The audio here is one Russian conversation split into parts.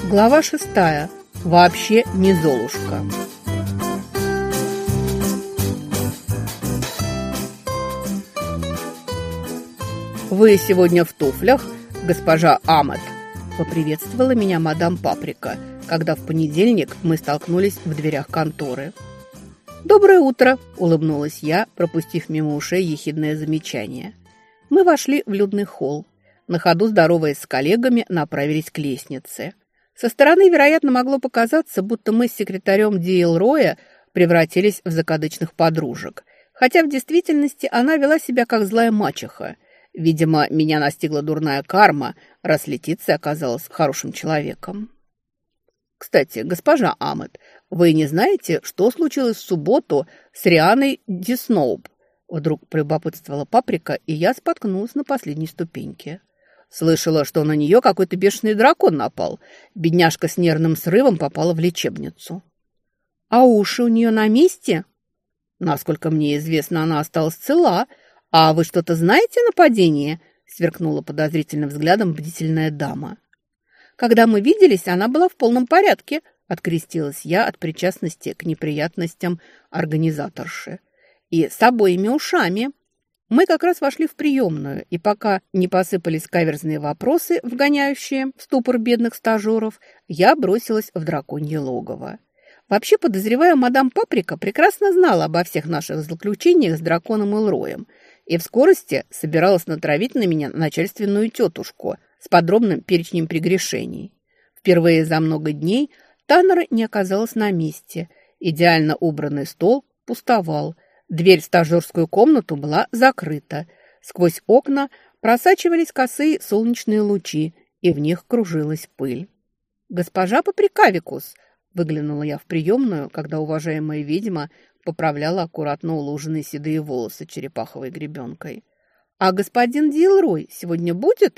Глава 6. Вообще не Золушка. «Вы сегодня в туфлях, госпожа Амет?» – поприветствовала меня мадам Паприка, когда в понедельник мы столкнулись в дверях конторы. «Доброе утро!» – улыбнулась я, пропустив мимо ушей ехидное замечание. Мы вошли в людный холл. На ходу, здороваясь с коллегами, направились к лестнице. Со стороны, вероятно, могло показаться, будто мы с секретарем Ди Элроя превратились в закадычных подружек, хотя в действительности она вела себя как злая мачеха. Видимо, меня настигла дурная карма, раз Летиция оказалась хорошим человеком. «Кстати, госпожа Амет, вы не знаете, что случилось в субботу с Рианой Дисноуп?» Вдруг полюбопытствовала Паприка, и я споткнулась на последней ступеньке. Слышала, что на нее какой-то бешеный дракон напал. Бедняжка с нервным срывом попала в лечебницу. «А уши у нее на месте?» «Насколько мне известно, она осталась цела. А вы что-то знаете о нападении?» Сверкнула подозрительным взглядом бдительная дама. «Когда мы виделись, она была в полном порядке», открестилась я от причастности к неприятностям организаторши. «И с обоими ушами». Мы как раз вошли в приемную, и пока не посыпались каверзные вопросы, вгоняющие в ступор бедных стажеров, я бросилась в драконье логово. Вообще, подозреваю, мадам Паприка прекрасно знала обо всех наших злоключениях с драконом Элроем и в скорости собиралась натравить на меня начальственную тетушку с подробным перечнем прегрешений. Впервые за много дней Таннера не оказалась на месте. Идеально убранный стол пустовал. Дверь в стажерскую комнату была закрыта. Сквозь окна просачивались косые солнечные лучи, и в них кружилась пыль. «Госпожа Паприкавикус!» – выглянула я в приемную, когда уважаемая ведьма поправляла аккуратно уложенные седые волосы черепаховой гребенкой. «А господин Дилрой сегодня будет?»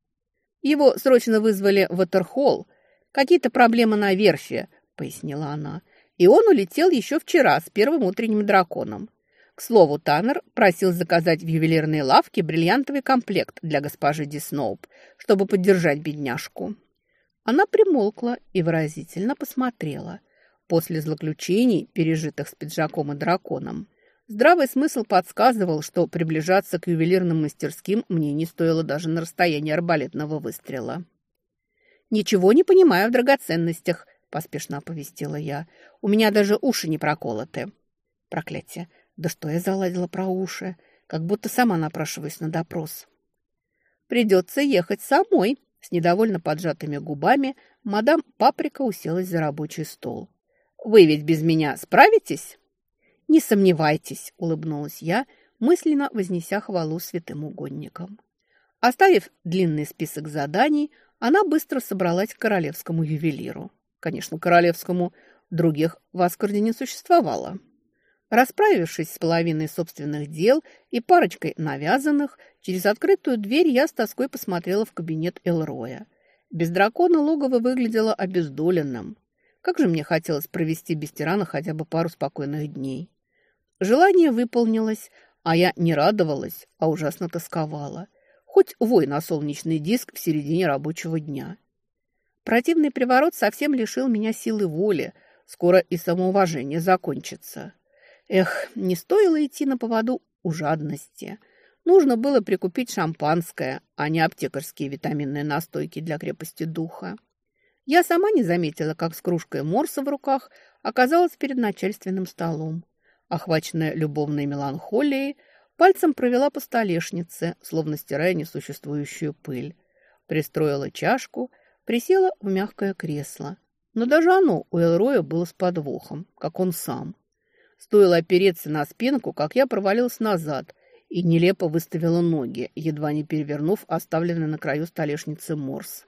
«Его срочно вызвали в Ватерхолл. Какие-то проблемы на верфи», – пояснила она. «И он улетел еще вчера с первым утренним драконом. К слову, Таннер просил заказать в ювелирной лавке бриллиантовый комплект для госпожи Дисноуп, чтобы поддержать бедняжку». Она примолкла и выразительно посмотрела. После злоключений, пережитых с пиджаком и драконом, здравый смысл подсказывал, что приближаться к ювелирным мастерским мне не стоило даже на расстоянии арбалетного выстрела. «Ничего не понимаю в драгоценностях», – поспешно оповестила я. «У меня даже уши не проколоты». Проклятие! Да что я заладила про уши? Как будто сама напрашиваюсь на допрос. «Придется ехать самой», – с недовольно поджатыми губами мадам Паприка уселась за рабочий стол. «Вы ведь без меня справитесь?» «Не сомневайтесь», – улыбнулась я, мысленно вознеся хвалу святым угодникам. Оставив длинный список заданий, она быстро собралась к королевскому ювелиру. Конечно, королевскому, других в Аскарде не существовало. Расправившись с половиной собственных дел и парочкой навязанных, через открытую дверь я с тоской посмотрела в кабинет Элроя. Без дракона логово выглядело обездоленным. Как же мне хотелось провести без тирана хотя бы пару спокойных дней. Желание выполнилось, а я не радовалась, а ужасно тосковала. Хоть вой на солнечный диск в середине рабочего дня. Противный приворот совсем лишил меня силы воли. Скоро и самоуважение закончится. Эх, не стоило идти на поводу у жадности. Нужно было прикупить шампанское, а не аптекарские витаминные настойки для крепости духа. Я сама не заметила, как с кружкой морса в руках оказалась перед начальственным столом. Охваченная любовной меланхолией, пальцем провела по столешнице, словно стирая несуществующую пыль. Пристроила чашку, присела в мягкое кресло. Но даже оно у Элроя было с подвохом, как он сам. Стоило опереться на спинку, как я провалилась назад и нелепо выставила ноги, едва не перевернув оставленный на краю столешницы морс.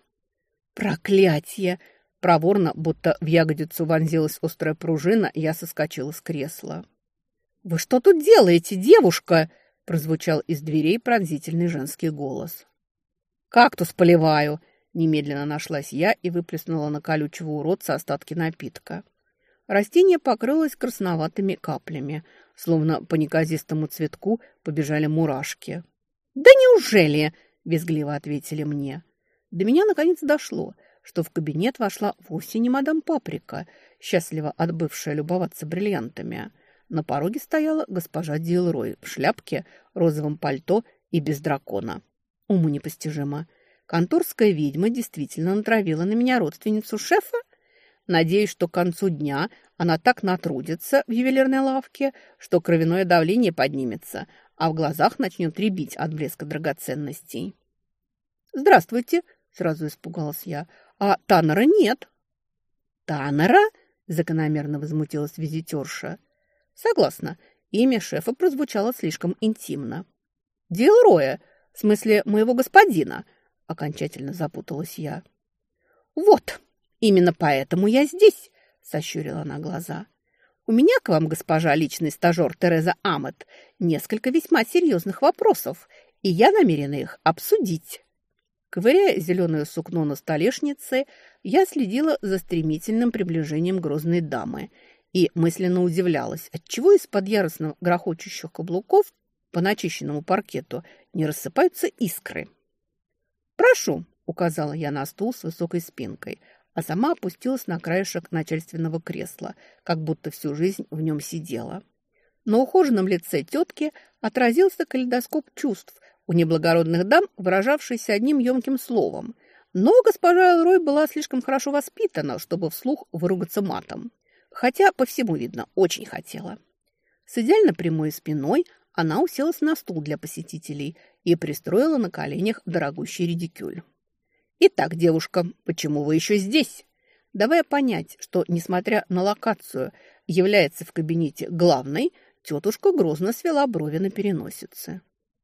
«Проклятье!» Проворно, будто в ягодицу вонзилась острая пружина, я соскочила с кресла. «Вы что тут делаете, девушка?» – прозвучал из дверей пронзительный женский голос. «Кактус поливаю!» – немедленно нашлась я и выплеснула на колючего уродца остатки напитка. Растение покрылось красноватыми каплями, словно по неказистому цветку побежали мурашки. «Да неужели?» – визгливо ответили мне. До меня наконец дошло. что в кабинет вошла вовсе не мадам Паприка, счастливо отбывшая любоваться бриллиантами. На пороге стояла госпожа Дилрой в шляпке, розовом пальто и без дракона. Уму непостижимо. Конторская ведьма действительно натравила на меня родственницу шефа? Надеюсь, что к концу дня она так натрудится в ювелирной лавке, что кровяное давление поднимется, а в глазах начнет рябить от блеска драгоценностей. «Здравствуйте!» – сразу испугалась я. «А Таннера нет». «Таннера?» – закономерно возмутилась визитерша. «Согласна, имя шефа прозвучало слишком интимно». «Дилроя, в смысле моего господина», – окончательно запуталась я. «Вот, именно поэтому я здесь», – сощурила она глаза. «У меня к вам, госпожа, личный стажер Тереза Амет, несколько весьма серьезных вопросов, и я намерена их обсудить». Ковыряя зеленое сукно на столешнице, я следила за стремительным приближением грозной дамы и мысленно удивлялась, отчего из-под яростно грохочущих каблуков по начищенному паркету не рассыпаются искры. «Прошу», – указала я на стул с высокой спинкой, а сама опустилась на краешек начальственного кресла, как будто всю жизнь в нем сидела. На ухоженном лице тетки отразился калейдоскоп чувств, у неблагородных дам, выражавшийся одним емким словом. Но госпожа Элрой была слишком хорошо воспитана, чтобы вслух выругаться матом. Хотя, по всему видно, очень хотела. С идеально прямой спиной она уселась на стул для посетителей и пристроила на коленях дорогущий редикюль. «Итак, девушка, почему вы еще здесь?» Давая понять, что, несмотря на локацию, является в кабинете главной, тетушка грозно свела брови на переносице.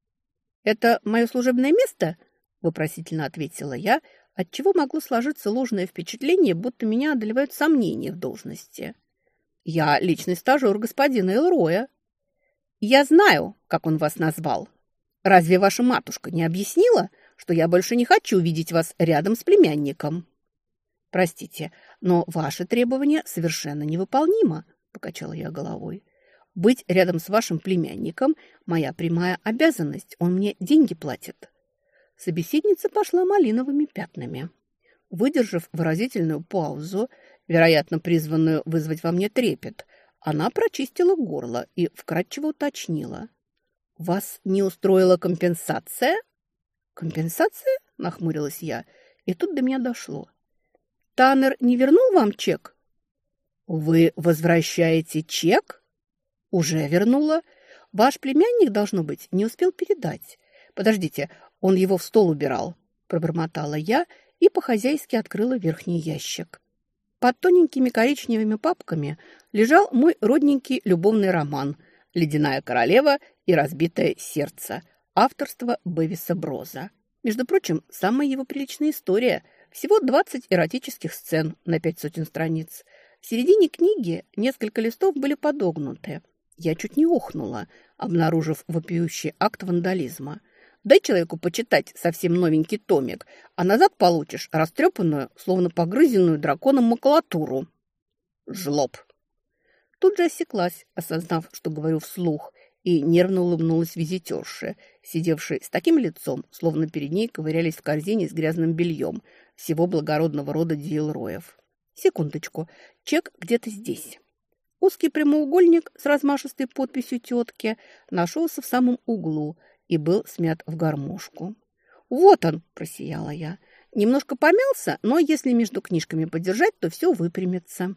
«Это мое служебное место?» – вопросительно ответила я, отчего могло сложиться ложное впечатление, будто меня одолевают сомнения в должности. «Я личный стажер господина Элроя». «Я знаю, как он вас назвал. Разве ваша матушка не объяснила, что я больше не хочу видеть вас рядом с племянником?» «Простите, но ваше требование совершенно невыполнимо», – покачала я головой. «Быть рядом с вашим племянником – моя прямая обязанность, он мне деньги платит». Собеседница пошла малиновыми пятнами. Выдержав выразительную паузу, вероятно, призванную вызвать во мне трепет, она прочистила горло и вкратчиво уточнила. «Вас не устроила компенсация?» «Компенсация?» – нахмурилась я, и тут до меня дошло. «Таннер не вернул вам чек?» «Вы возвращаете чек?» «Уже вернула. Ваш племянник, должно быть, не успел передать. Подождите, он его в стол убирал», – пробормотала я и по-хозяйски открыла верхний ящик. Под тоненькими коричневыми папками лежал мой родненький любовный роман «Ледяная королева и разбитое сердце» авторства Бевиса Броза. Между прочим, самая его приличная история. Всего 20 эротических сцен на 500 страниц. В середине книги несколько листов были подогнуты. Я чуть не охнула, обнаружив вопиющий акт вандализма. Дай человеку почитать совсем новенький томик, а назад получишь растрепанную, словно погрызенную драконом макулатуру. Жлоб. Тут же осеклась, осознав, что говорю вслух, и нервно улыбнулась визитерше, сидевшей с таким лицом, словно перед ней ковырялись в корзине с грязным бельем всего благородного рода Дилроев. Секундочку, чек где-то здесь. Узкий прямоугольник с размашистой подписью тетки нашелся в самом углу и был смят в гармошку. «Вот он!» – просияла я. «Немножко помялся, но если между книжками подержать, то все выпрямится».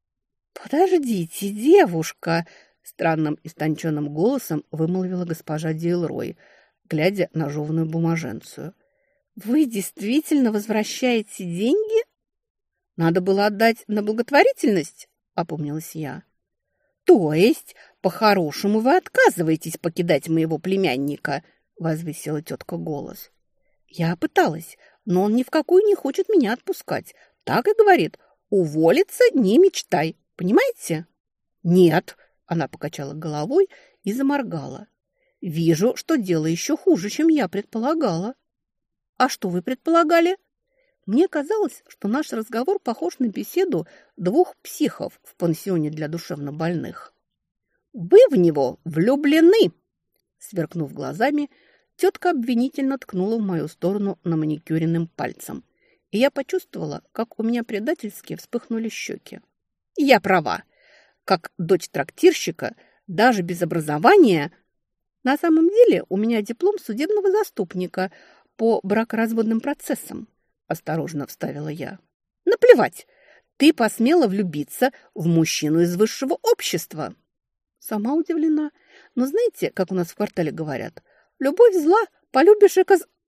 «Подождите, девушка!» – странным истонченным голосом вымолвила госпожа Дилрой, глядя на жеванную бумаженцию. «Вы действительно возвращаете деньги?» «Надо было отдать на благотворительность», – опомнилась я. «То есть, по-хорошему, вы отказываетесь покидать моего племянника?» – возвысила тетка голос. Я пыталась, но он ни в какую не хочет меня отпускать. Так и говорит: уволиться не мечтай, понимаете? «Нет», – она покачала головой и заморгала. «Вижу, что дело еще хуже, чем я предполагала». «А что вы предполагали?» Мне казалось, что наш разговор похож на беседу двух психов в пансионе для душевнобольных. «Вы в него влюблены!» Сверкнув глазами, тетка обвинительно ткнула в мою сторону на маникюренным пальцем и я почувствовала, как у меня предательски вспыхнули щеки. Я права. Как дочь трактирщика, даже без образования... На самом деле у меня диплом судебного заступника по бракоразводным процессам, осторожно вставила я. Наплевать, ты посмела влюбиться в мужчину из высшего общества. Сама удивлена. Но знаете, как у нас в квартале говорят, любовь зла, полюбишь и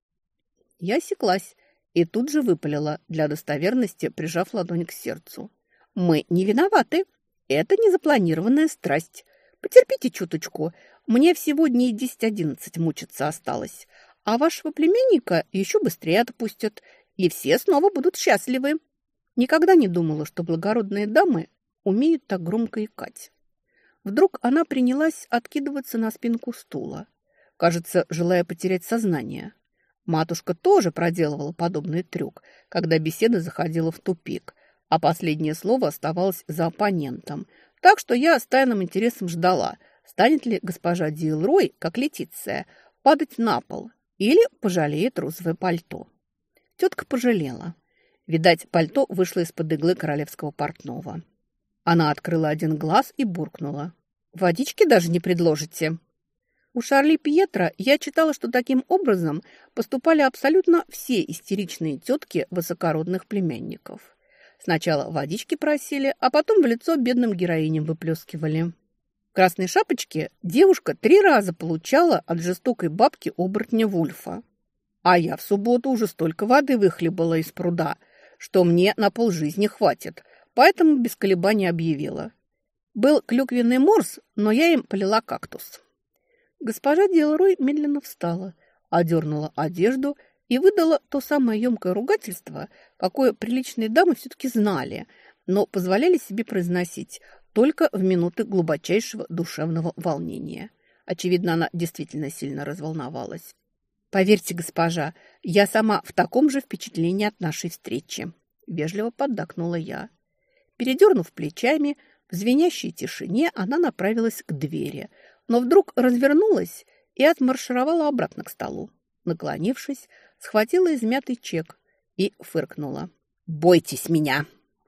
Я осеклась и тут же выпалила, для достоверности прижав ладонь к сердцу. Мы не виноваты. Это незапланированная страсть. Потерпите чуточку. Мне всего дней 10-11 мучиться осталось. А вашего племянника еще быстрее отпустят. И все снова будут счастливы. Никогда не думала, что благородные дамы умеют так громко икать. Вдруг она принялась откидываться на спинку стула, кажется, желая потерять сознание. Матушка тоже проделывала подобный трюк, когда беседа заходила в тупик, а последнее слово оставалось за оппонентом. Так что я с тайным интересом ждала, станет ли госпожа Дилрой, как Летиция, падать на пол или пожалеет розовое пальто. Тетка пожалела. Видать, пальто вышло из-под иглы королевского портного. Она открыла один глаз и буркнула. «Водички даже не предложите?» У Шарли Пьетро я читала, что таким образом поступали абсолютно все истеричные тетки высокородных племянников. Сначала водички просили, а потом в лицо бедным героиням выплескивали. В «Красной шапочке» девушка 3 раза получала от жестокой бабки-оборотня Вульфа. А я в субботу уже столько воды выхлебала из пруда, что мне на полжизни хватит, поэтому без колебаний объявила. Был клюквенный морс, но я им полила кактус. Госпожа Дилрой медленно встала, одернула одежду и выдала то самое емкое ругательство, какое приличные дамы все-таки знали, но позволяли себе произносить только в минуты глубочайшего душевного волнения. Очевидно, она действительно сильно разволновалась. «Поверьте, госпожа, я сама в таком же впечатлении от нашей встречи», – вежливо поддакнула я. Передернув плечами, в звенящей тишине она направилась к двери, но вдруг развернулась и отмаршировала обратно к столу. Наклонившись, схватила измятый чек и фыркнула. «Бойтесь меня!»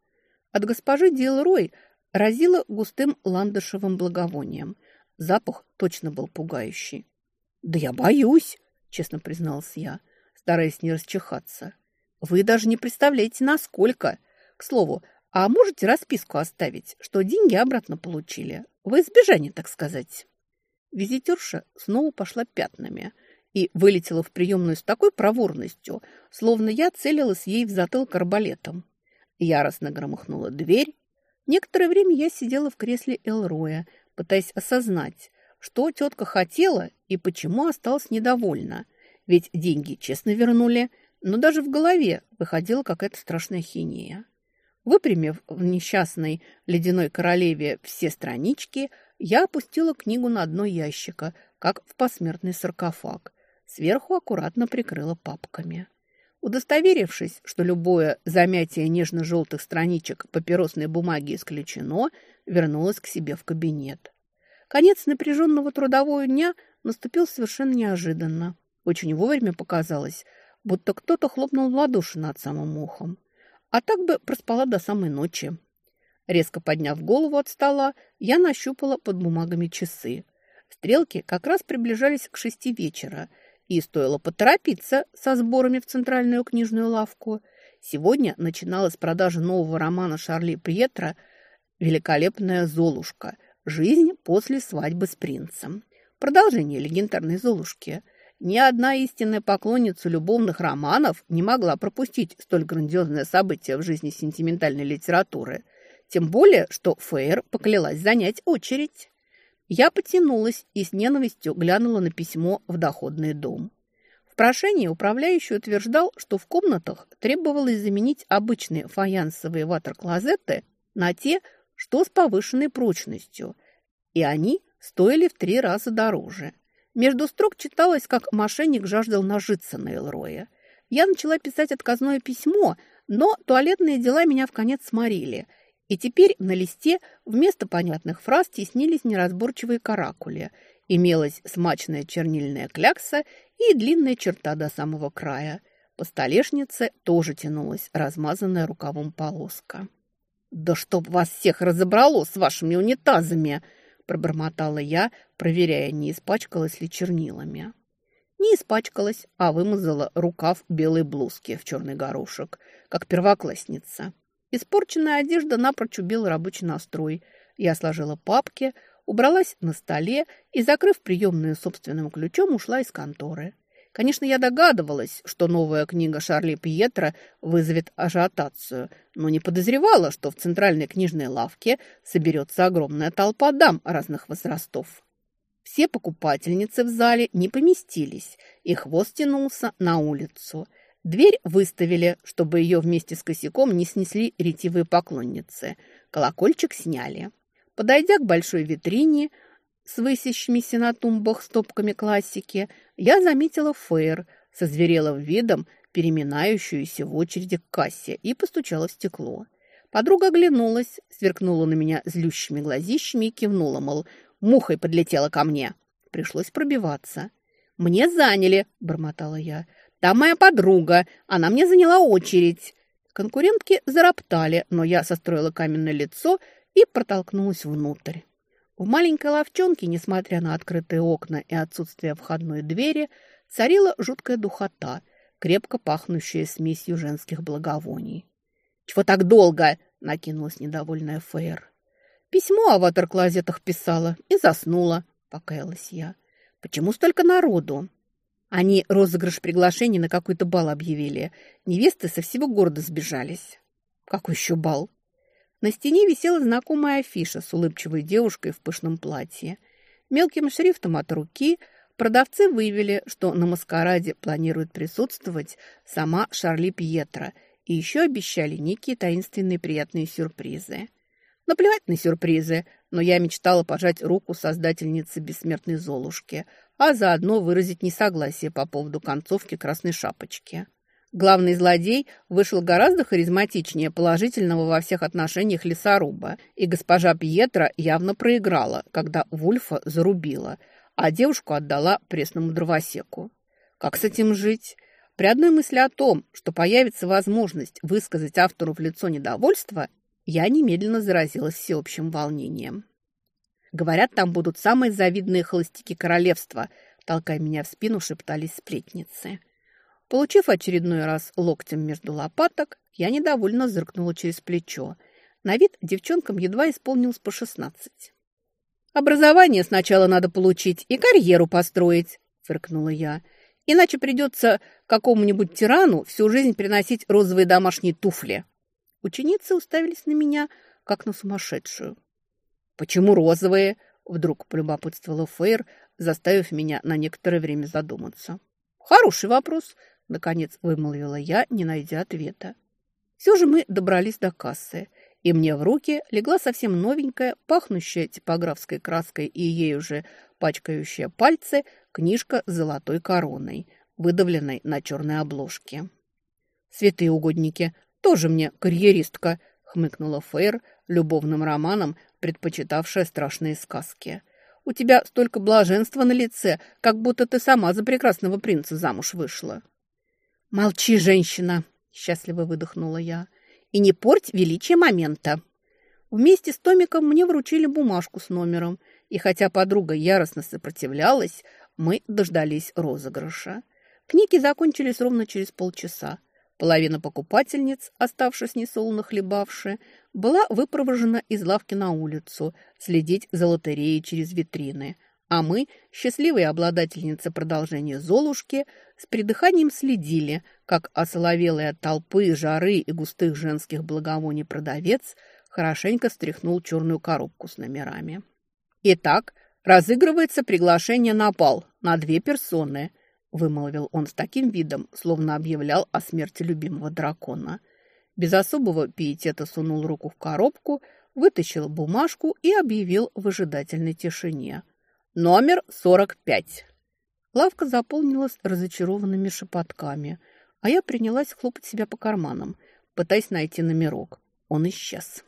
От госпожи Дилрой разило густым ландышевым благовонием. Запах точно был пугающий. «Да я боюсь!» – честно призналась я, стараясь не расчихаться. «Вы даже не представляете, насколько! К слову, а можете расписку оставить, что деньги обратно получили? Во избежание, так сказать». Визитерша снова пошла пятнами и вылетела в приемную с такой проворностью, словно я целилась ей в затылок арбалетом. Яростно громыхнула дверь. Некоторое время я сидела в кресле Элроя, пытаясь осознать, что тетка хотела и почему осталась недовольна. Ведь деньги честно вернули, но даже в голове выходила какая-то страшная хинея. Выпрямив в несчастной ледяной королеве все странички, я опустила книгу на дно ящика, как в посмертный саркофаг. Сверху аккуратно прикрыла папками. Удостоверившись, что любое замятие нежно-желтых страничек папиросной бумаги исключено, вернулась к себе в кабинет. Конец напряженного трудового дня наступил совершенно неожиданно. Очень вовремя показалось, будто кто-то хлопнул в ладоши над самым ухом. А так бы проспала до самой ночи. Резко подняв голову от стола, я нащупала под бумагами часы. Стрелки как раз приближались к 6 вечера, и стоило поторопиться со сборами в центральную книжную лавку. Сегодня начиналась продажа нового романа Шарли Пьетро «Великолепная Золушка. Жизнь после свадьбы с принцем». Продолжение легендарной Золушки. Ни одна истинная поклонница любовных романов не могла пропустить столь грандиозное событие в жизни сентиментальной литературы. Тем более, что Фейер поклялась занять очередь. Я потянулась и с ненавистью глянула на письмо в доходный дом. В прошении управляющий утверждал, что в комнатах требовалось заменить обычные фаянсовые ватер-клозеты на те, что с повышенной прочностью, и они стоили в 3 раза дороже. Между строк читалось, как мошенник жаждал нажиться на Элроя. Я начала писать отказное письмо, но туалетные дела меня вконец сморили, и теперь на листе вместо понятных фраз теснились неразборчивые каракули. Имелась смачная чернильная клякса и длинная черта до самого края. По столешнице тоже тянулась размазанная рукавом полоска. «Да чтоб вас всех разобрало с вашими унитазами!» пробормотала я, проверяя, не испачкалась ли чернилами. Не испачкалась, а вымазала рукав белой блузки в черный горошек, как первоклассница. Испорченная одежда напрочь убила рабочий настрой. Я сложила папки, убралась на столе и, закрыв приемную собственным ключом, ушла из конторы. Конечно, я догадывалась, что новая книга Шарли Пьетро вызовет ажиотацию, но не подозревала, что в центральной книжной лавке соберется огромная толпа дам разных возрастов. Все покупательницы в зале не поместились, и хвост тянулся на улицу. Дверь выставили, чтобы ее вместе с косяком не снесли ретивые поклонницы. Колокольчик сняли. Подойдя к большой витрине с высящимися на тумбах стопками классики, я заметила Фейр со зверелым видом, переминающуюся в очереди к кассе, и постучала в стекло. Подруга оглянулась, сверкнула на меня злющими глазищами и кивнула, мол, мухой подлетела ко мне. Пришлось пробиваться. «Мне заняли», – бормотала я. «Там моя подруга, она мне заняла очередь». Конкурентки зароптали, но я состроила каменное лицо и протолкнулась внутрь. В маленькой лавчонке, несмотря на открытые окна и отсутствие входной двери, царила жуткая духота, крепко пахнущая смесью женских благовоний. «Чего так долго?» – накинулась недовольная Фейр. «Письмо о ватер-клозетах писала и заснула», – покаялась я. «Почему столько народу?» Они розыгрыш приглашений на какой-то бал объявили. Невесты со всего города сбежались. «Какой еще бал?» На стене висела знакомая афиша с улыбчивой девушкой в пышном платье. Мелким шрифтом от руки продавцы вывели, что на маскараде планирует присутствовать сама Шарли Пьетро, и еще обещали некие таинственные приятные сюрпризы. Наплевать на сюрпризы, но я мечтала пожать руку создательнице бессмертной Золушки, а заодно выразить несогласие по поводу концовки Красной Шапочки. Главный злодей вышел гораздо харизматичнее положительного во всех отношениях лесоруба, и госпожа Пьетро явно проиграла, когда Вульфа зарубила, а девушку отдала пресному дровосеку. Как с этим жить? При одной мысли о том, что появится возможность высказать автору в лицо недовольство, я немедленно заразилась всеобщим волнением. «Говорят, там будут самые завидные холостяки королевства», толкая меня в спину, шептались сплетницы. Получив очередной раз локтем между лопаток, я недовольно зыркнула через плечо. На вид девчонкам едва исполнилось по 16. «Образование сначала надо получить и карьеру построить», – фыркнула я. «Иначе придется какому-нибудь тирану всю жизнь приносить розовые домашние туфли». Ученицы уставились на меня, как на сумасшедшую. «Почему розовые?» – вдруг полюбопытствовала Фейр, заставив меня на некоторое время задуматься. «Хороший вопрос», – наконец вымолвила я, не найдя ответа. Все же мы добрались до кассы, и мне в руки легла совсем новенькая, пахнущая типографской краской и ею же пачкающая пальцы, книжка с золотой короной, выдавленной на черной обложке. «Святые угодники, тоже мне карьеристка», – хмыкнула Фейр, любовным романом предпочитавшая страшные сказки. «У тебя столько блаженства на лице, как будто ты сама за прекрасного принца замуж вышла». «Молчи, женщина!» – счастливо выдохнула я. «И не порть величие момента!» Вместе с томиком мне вручили бумажку с номером, и хотя подруга яростно сопротивлялась, мы дождались розыгрыша. Книги закончились ровно через полчаса. Половина покупательниц, оставшись несолоно хлебавши, была выпровожена из лавки на улицу следить за лотереей через витрины, а мы, счастливые обладательницы продолжения «Золушки», с придыханием следили, как осоловелый от толпы, жары и густых женских благовоний продавец хорошенько стряхнул черную коробку с номерами. «Итак, разыгрывается приглашение на бал на 2 персоны», – вымолвил он с таким видом, словно объявлял о смерти любимого дракона. Без особого пиетета сунул руку в коробку, вытащил бумажку и объявил в ожидательной тишине. «Номер 45». Лавка заполнилась разочарованными шепотками, а я принялась хлопать себя по карманам, пытаясь найти номерок. Он исчез.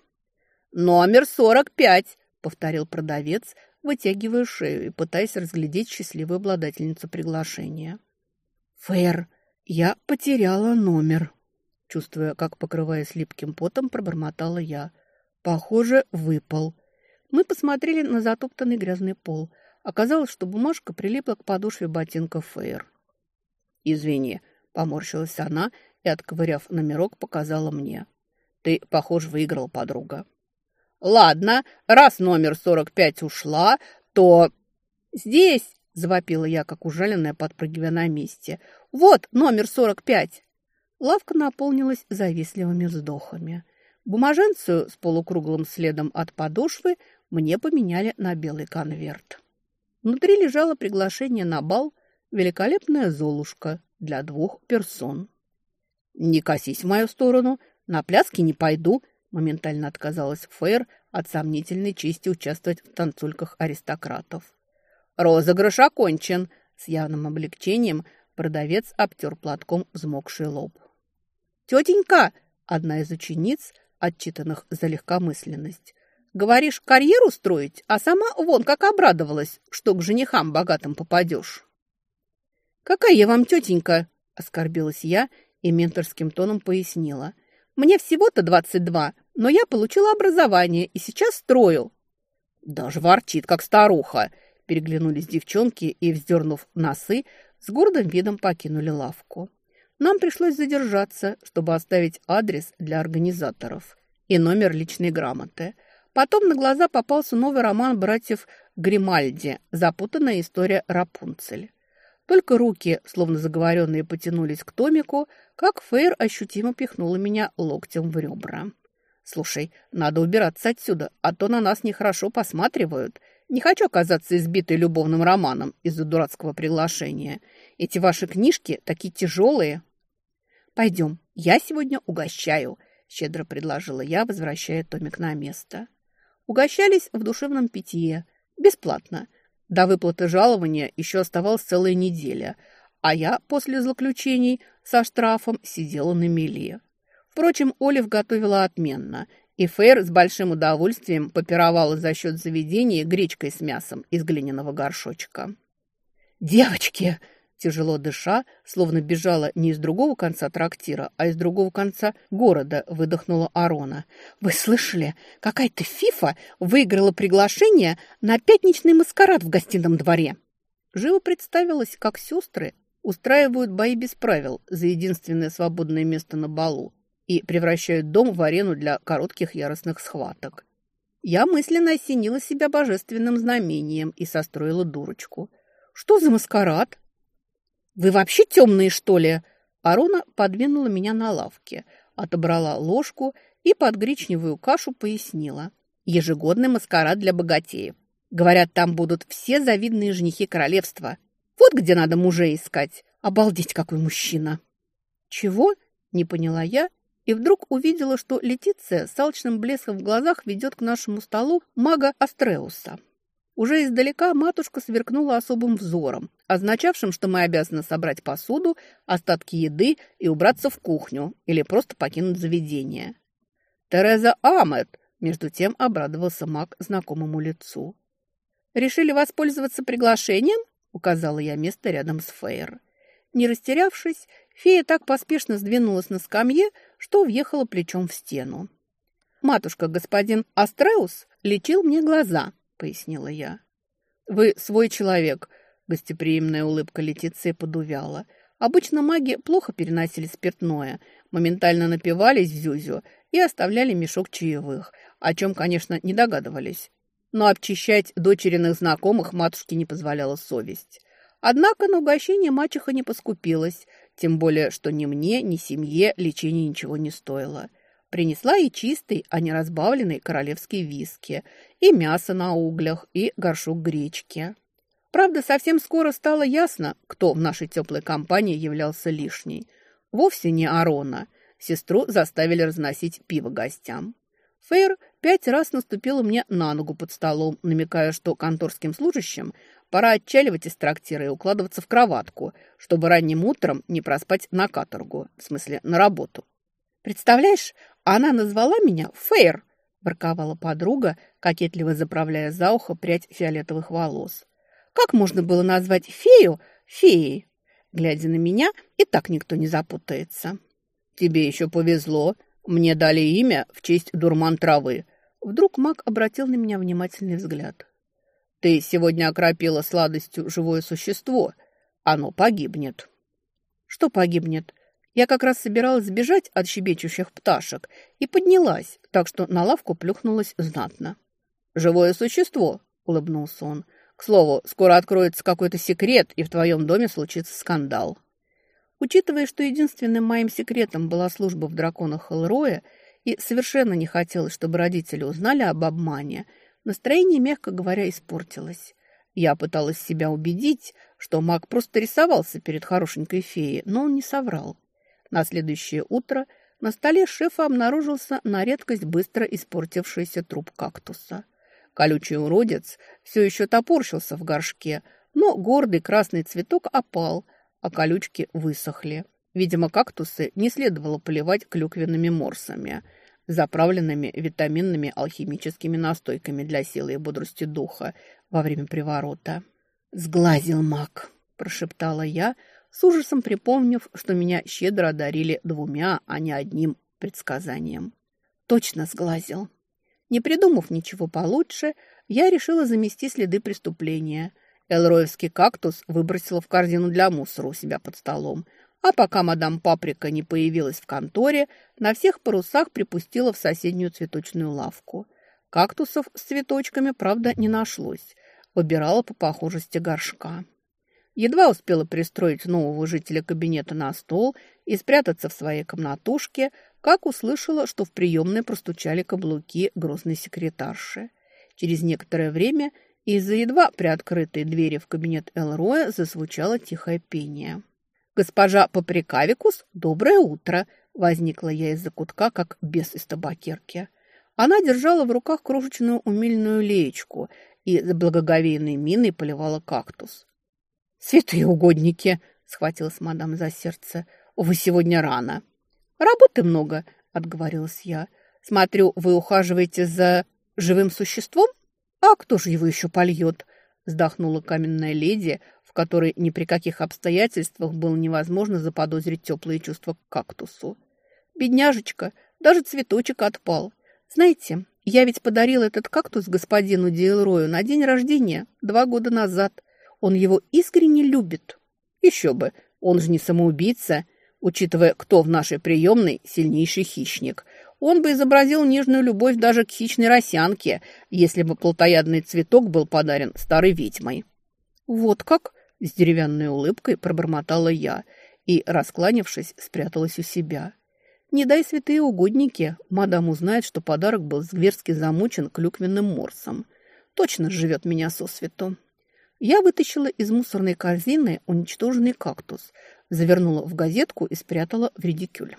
«Номер 45», — повторил продавец, вытягивая шею и пытаясь разглядеть счастливую обладательницу приглашения. «Фейр!» Я потеряла номер. Чувствуя, как, покрываясь липким потом, пробормотала я. Похоже, выпал. Мы посмотрели на затоптанный грязный пол. Оказалось, что бумажка прилипла к подошве ботинка Фейр. «Извини», — поморщилась она и, отковыряв номерок, показала мне. «Ты, похоже, выиграл, подруга». «Ладно, раз номер 45 ушла, то...» «Здесь!» — завопила я, как ужаленная, подпрыгивая на месте. «Вот номер 45!» Лавка наполнилась завистливыми вздохами. Бумаженцию с полукруглым следом от подошвы мне поменяли на белый конверт. Внутри лежало приглашение на бал, великолепная золушка для 2 персон. «Не косись в мою сторону, на пляски не пойду», — моментально отказалась Фейр от сомнительной чести участвовать в танцульках аристократов. «Розыгрыш окончен», — с явным облегчением продавец обтер платком взмокший лоб. «Тетенька!» — одна из учениц, отчитанных за легкомысленность. «Говоришь, карьеру строить, а сама вон как обрадовалась, что к женихам богатым попадешь». «Какая я вам тетенька?» — оскорбилась я и менторским тоном пояснила. «Мне всего-то 22, но я получила образование и сейчас строю». «Даже ворчит, как старуха!» — переглянулись девчонки и, вздернув носы, с гордым видом покинули лавку. Нам пришлось задержаться, чтобы оставить адрес для организаторов и номер личной грамоты. Потом на глаза попался новый роман братьев Гримальди «Запутанная история Рапунцель». Только руки, словно заговоренные, потянулись к томику, как Фейр ощутимо пихнула меня локтем в ребра. «Слушай, надо убираться отсюда, а то на нас нехорошо посматривают. Не хочу оказаться избитой любовным романом из-за дурацкого приглашения. Эти ваши книжки такие тяжелые». «Пойдем, я сегодня угощаю», – щедро предложила я, возвращая томик на место. Угощались в душевном питье, бесплатно. До выплаты жалования еще оставалась целая неделя, а я после злоключений со штрафом сидела на мели. Впрочем, Олив готовила отменно, и Фейр с большим удовольствием попировала за счет заведения гречкой с мясом из глиняного горшочка. «Девочки!» Тяжело дыша, словно бежала не из другого конца трактира, а из другого конца города, выдохнула Арона. «Вы слышали? Какая-то фифа выиграла приглашение на пятничный маскарад в гостином дворе». Живо представилось, как сестры устраивают бои без правил за единственное свободное место на балу и превращают дом в арену для коротких яростных схваток. Я мысленно осенила себя божественным знамением и состроила дурочку. «Что за маскарад?» «Вы вообще темные, что ли?» Арона подвинула меня на лавке, отобрала ложку и под гречневую кашу пояснила. «Ежегодный маскарад для богатеев. Говорят, там будут все завидные женихи королевства. Вот где надо мужей искать. Обалдеть, какой мужчина!» «Чего?» – не поняла я, и вдруг увидела, что Летиция с алчным блеском в глазах ведет к нашему столу мага Астреуса. Уже издалека матушка сверкнула особым взором, означавшим, что мы обязаны собрать посуду, остатки еды и убраться в кухню или просто покинуть заведение. «Тереза Амет!» – между тем обрадовался маг знакомому лицу. «Решили воспользоваться приглашением?» – указала я место рядом с Фейр. Не растерявшись, фея так поспешно сдвинулась на скамье, что въехала плечом в стену. «Матушка, господин Астреус лечил мне глаза», – пояснила я. «Вы свой человек», – гостеприимная улыбка Летиции подувяла. Обычно маги плохо переносили спиртное, моментально напивались в зюзю и оставляли мешок чаевых, о чем, конечно, не догадывались. Но обчищать дочериных знакомых матушке не позволяла совесть. Однако на угощение мачеха не поскупилась, тем более, что ни мне, ни семье лечение ничего не стоило. Принесла и чистый, а не разбавленный королевский виски, и мясо на углях, и горшок гречки. Правда, совсем скоро стало ясно, кто в нашей теплой компании являлся лишней. Вовсе не Арона. Сестру заставили разносить пиво гостям. Фейр 5 раз наступила мне на ногу под столом, намекая, что конторским служащим пора отчаливать из трактира и укладываться в кроватку, чтобы ранним утром не проспать на каторгу, в смысле на работу. «Представляешь, она назвала меня Фейр», – ворковала подруга, кокетливо заправляя за ухо прядь фиолетовых волос. «Как можно было назвать фею феей? Глядя на меня, и так никто не запутается. «Тебе еще повезло. Мне дали имя в честь дурман травы». Вдруг маг обратил на меня внимательный взгляд. «Ты сегодня окропила сладостью живое существо. Оно погибнет». «Что погибнет?» Я как раз собиралась сбежать от щебечущих пташек и поднялась, так что на лавку плюхнулась знатно. «Живое существо», — улыбнулся он. «К слову, скоро откроется какой-то секрет, и в твоем доме случится скандал». Учитывая, что единственным моим секретом была служба в драконах Элроя, и совершенно не хотелось, чтобы родители узнали об обмане, настроение, мягко говоря, испортилось. Я пыталась себя убедить, что маг просто рисовался перед хорошенькой феей, но он не соврал. На следующее утро на столе шефа обнаружился на редкость быстро испортившийся труп кактуса. Колючий уродец все еще топорщился в горшке, но гордый красный цветок опал, а колючки высохли. Видимо, кактусы не следовало поливать клюквенными морсами, заправленными витаминными алхимическими настойками для силы и бодрости духа во время приворота. «Сглазил маг», – прошептала я, с ужасом припомнив, что меня щедро одарили 2, а не 1 предсказанием. Точно сглазил. Не придумав ничего получше, я решила замести следы преступления. Элроевский кактус выбросила в корзину для мусора у себя под столом, а пока мадам Паприка не появилась в конторе, на всех парусах припустила в соседнюю цветочную лавку. Кактусов с цветочками, правда, не нашлось. Выбирала по похожести горшка. Едва успела пристроить нового жителя кабинета на стол и спрятаться в своей комнатушке, как услышала, что в приемной простучали каблуки грозной секретарши. Через некоторое время из-за едва приоткрытой двери в кабинет Элроя зазвучало тихое пение. «Госпожа Паприкавикус, доброе утро!» – возникла я из-за кутка, как бес из табакерки. Она держала в руках крошечную умильную леечку и с благоговейной миной поливала кактус. «Святые угодники!» – схватилась мадам за сердце. «Вы сегодня рано». «Работы много», – отговорилась я. «Смотрю, вы ухаживаете за живым существом? А кто же его еще польет?» – вздохнула каменная леди, в которой ни при каких обстоятельствах было невозможно заподозрить теплые чувства к кактусу. «Бедняжечка, даже цветочек отпал. Знаете, я ведь подарила этот кактус господину Диэлрою на день рождения 2 года назад. Он его искренне любит». «Еще бы, он же не самоубийца, учитывая, кто в нашей приемной сильнейший хищник. Он бы изобразил нежную любовь даже к хищной росянке, если бы плотоядный цветок был подарен старой ведьмой». «Вот как?» – с деревянной улыбкой пробормотала я и, раскланившись, спряталась у себя. Не дай святые угодники, мадам узнает, что подарок был зверски замучен клюквенным морсом. Точно живет меня сосвету. Я вытащила из мусорной корзины уничтоженный кактус, завернула в газетку и спрятала в редикюль.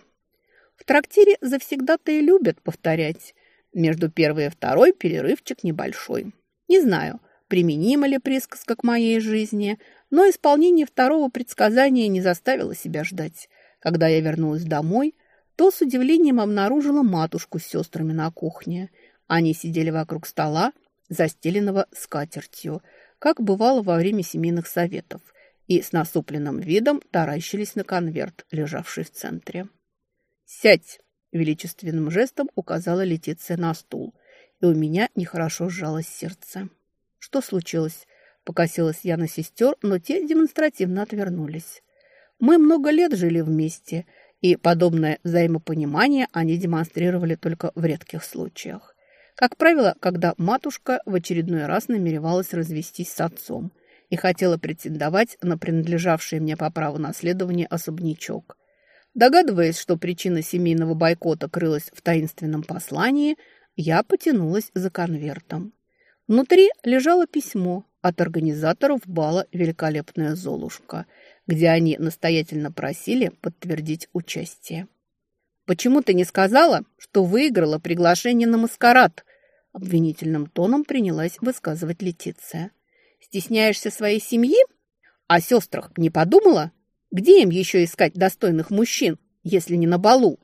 В трактире завсегда-то и любят повторять. Между первой и второй перерывчик небольшой. Не знаю, применима ли присказка к моей жизни, но исполнение второго предсказания не заставило себя ждать. Когда я вернулась домой, то с удивлением обнаружила матушку с сестрами на кухне. Они сидели вокруг стола, застеленного скатертью, как бывало во время семейных советов, и с насупленным видом таращились на конверт, лежавший в центре. «Сядь!» – величественным жестом указала Летиция на стул, и у меня нехорошо сжалось сердце. «Что случилось?» – покосилась я на сестер, но те демонстративно отвернулись. Мы много лет жили вместе, и подобное взаимопонимание они демонстрировали только в редких случаях. Как правило, когда матушка в очередной раз намеревалась развестись с отцом и хотела претендовать на принадлежавший мне по праву наследования особнячок. Догадываясь, что причина семейного бойкота крылась в таинственном послании, я потянулась за конвертом. Внутри лежало письмо от организаторов бала «Великолепная Золушка», где они настоятельно просили подтвердить участие. «Почему ты не сказала, что выиграла приглашение на маскарад?» Обвинительным тоном принялась высказывать Летиция. «Стесняешься своей семьи? О сестрах не подумала? Где им еще искать достойных мужчин, если не на балу?»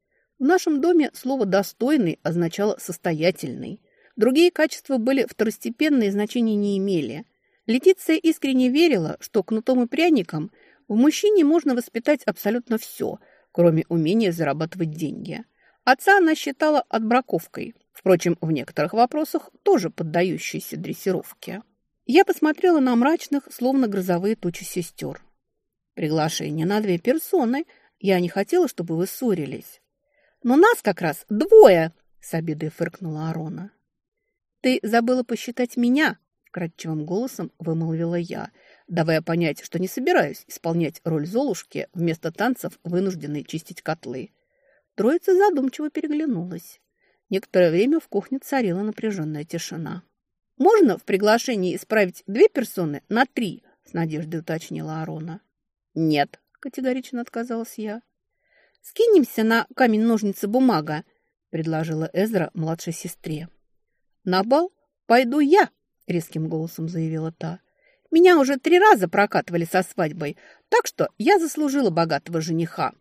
В нашем доме слово «достойный» означало «состоятельный». Другие качества были второстепенные и значения не имели. Летиция искренне верила, что кнутом и пряником В мужчине можно воспитать абсолютно все, кроме умения зарабатывать деньги. Отца она считала отбраковкой, впрочем, в некоторых вопросах тоже поддающейся дрессировке. Я посмотрела на мрачных, словно грозовые тучи сестер. «Приглашение на 2 персоны. Я не хотела, чтобы вы ссорились». «Но нас как раз 2!» – с обидой фыркнула Арона. «Ты забыла посчитать меня?» – вкрадчивым голосом вымолвила я, давая понять, что не собираюсь исполнять роль Золушки, вместо танцев вынужденной чистить котлы. Троица задумчиво переглянулась. Некоторое время в кухне царила напряженная тишина. «Можно в приглашении исправить 2 персоны на 3?» – с надеждой уточнила Арона. «Нет», – категорично отказалась я. «Скинемся на камень-ножницы-бумага», – предложила Эзра младшей сестре. «На бал пойду я», – резким голосом заявила та. «Меня уже 3 раза прокатывали со свадьбой, так что я заслужила богатого жениха».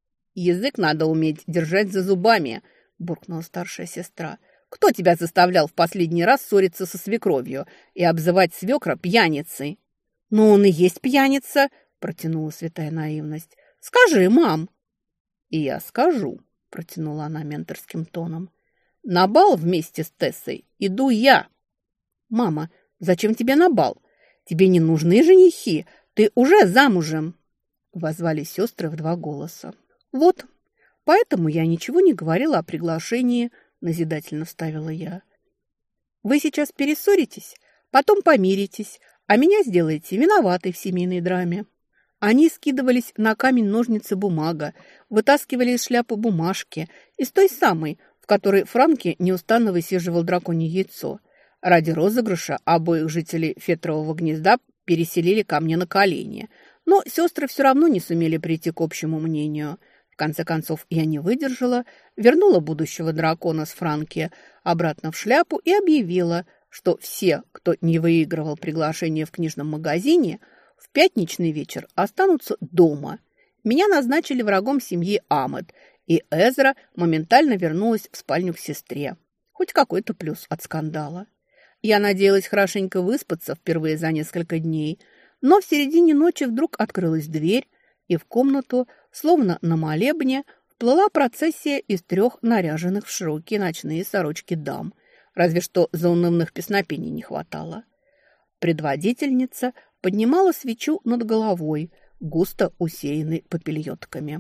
«Язык надо уметь держать за зубами», – буркнула старшая сестра. «Кто тебя заставлял в последний раз ссориться со свекровью и обзывать свекра пьяницей?» «Но он и есть пьяница», – протянула святая наивность. «Скажи, мам». «И я скажу», – протянула она менторским тоном. «На бал вместе с Тессой иду я». «Мама, зачем тебе на бал? Тебе не нужны женихи, ты уже замужем», – воззвали сестры в 2 голоса. «Вот, поэтому я ничего не говорила о приглашении», – назидательно вставила я. «Вы сейчас перессоритесь, потом помиритесь, а меня сделаете виноватой в семейной драме». Они скидывались на камень-ножницы-бумага, вытаскивали из шляпы бумажки, из той самой, в которой Франки неустанно высиживал драконье яйцо. Ради розыгрыша обоих жителей Фетрового гнезда переселили ко мне на колени. Но сестры все равно не сумели прийти к общему мнению. В конце концов, я не выдержала, вернула будущего дракона с Франки обратно в шляпу и объявила, что все, кто не выигрывал приглашение в книжном магазине, в пятничный вечер останутся дома. Меня назначили врагом семьи Амет, и Эзра моментально вернулась в спальню к сестре. Хоть какой-то плюс от скандала. Я надеялась хорошенько выспаться впервые за несколько дней, но в середине ночи вдруг открылась дверь, и в комнату, словно на молебне, вплыла процессия из 3 наряженных в широкие ночные сорочки дам. Разве что заунывных песнопений не хватало. Предводительница поднимала свечу над головой, густо усеянной попельотками.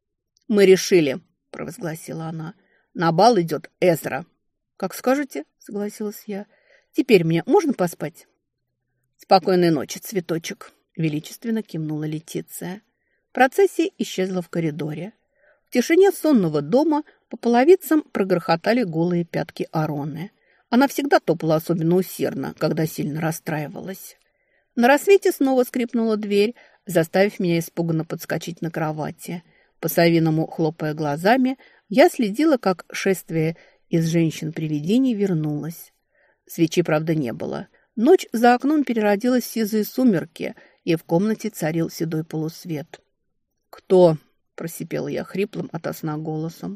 «Мы решили», – провозгласила она, – «на бал идет Эзра». «Как скажете», – согласилась я. «Теперь мне можно поспать?» «Спокойной ночи, цветочек», – величественно кивнула Летиция. Процессия исчезла в коридоре. В тишине сонного дома по половицам прогрохотали голые пятки Ароны. Она всегда топала особенно усердно, когда сильно расстраивалась. На рассвете снова скрипнула дверь, заставив меня испуганно подскочить на кровати. По-совиному хлопая глазами, я следила, как шествие из женщин-привидений вернулось. Свечи, правда, не было. Ночь за окном переродилась в сизые сумерки, и в комнате царил седой полусвет. «Кто?» – просипела я хриплым ото сна голосом.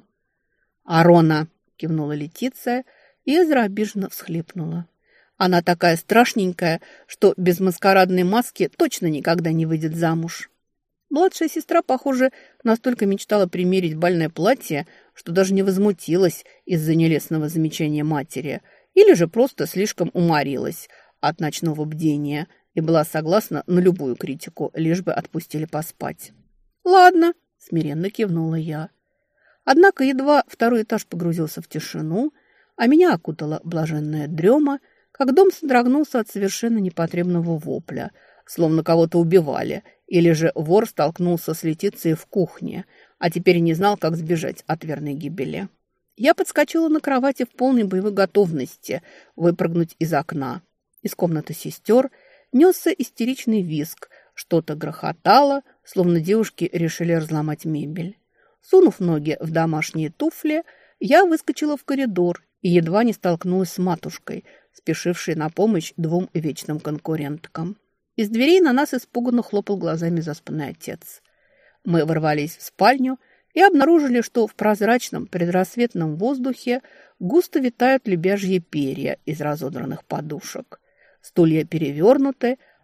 «Арона!» – кивнула Летиция, и Эзра обиженно всхлипнула. «Она такая страшненькая, что без маскарадной маски точно никогда не выйдет замуж». Младшая сестра, похоже, настолько мечтала примерить бальное платье, что даже не возмутилась из-за нелестного замечания матери, или же просто слишком уморилась от ночного бдения и была согласна на любую критику, лишь бы отпустили поспать. «Ладно», – смиренно кивнула я. Однако едва 2-й этаж погрузился в тишину, а меня окутала блаженная дрема, как дом содрогнулся от совершенно непотребного вопля, словно кого-то убивали, или же вор столкнулся с Летицией в кухне, а теперь не знал, как сбежать от верной гибели. Я подскочила на кровати в полной боевой готовности выпрыгнуть из окна. Из комнаты сестер несся истеричный визг, что-то грохотало, словно девушки решили разломать мебель. Сунув ноги в домашние туфли, я выскочила в коридор и едва не столкнулась с матушкой, спешившей на помощь 2 вечным конкуренткам. Из дверей на нас испуганно хлопал глазами заспанный отец. Мы ворвались в спальню и обнаружили, что в прозрачном предрассветном воздухе густо витают лебяжьи перья из разодранных подушек. Стулья перевернуты,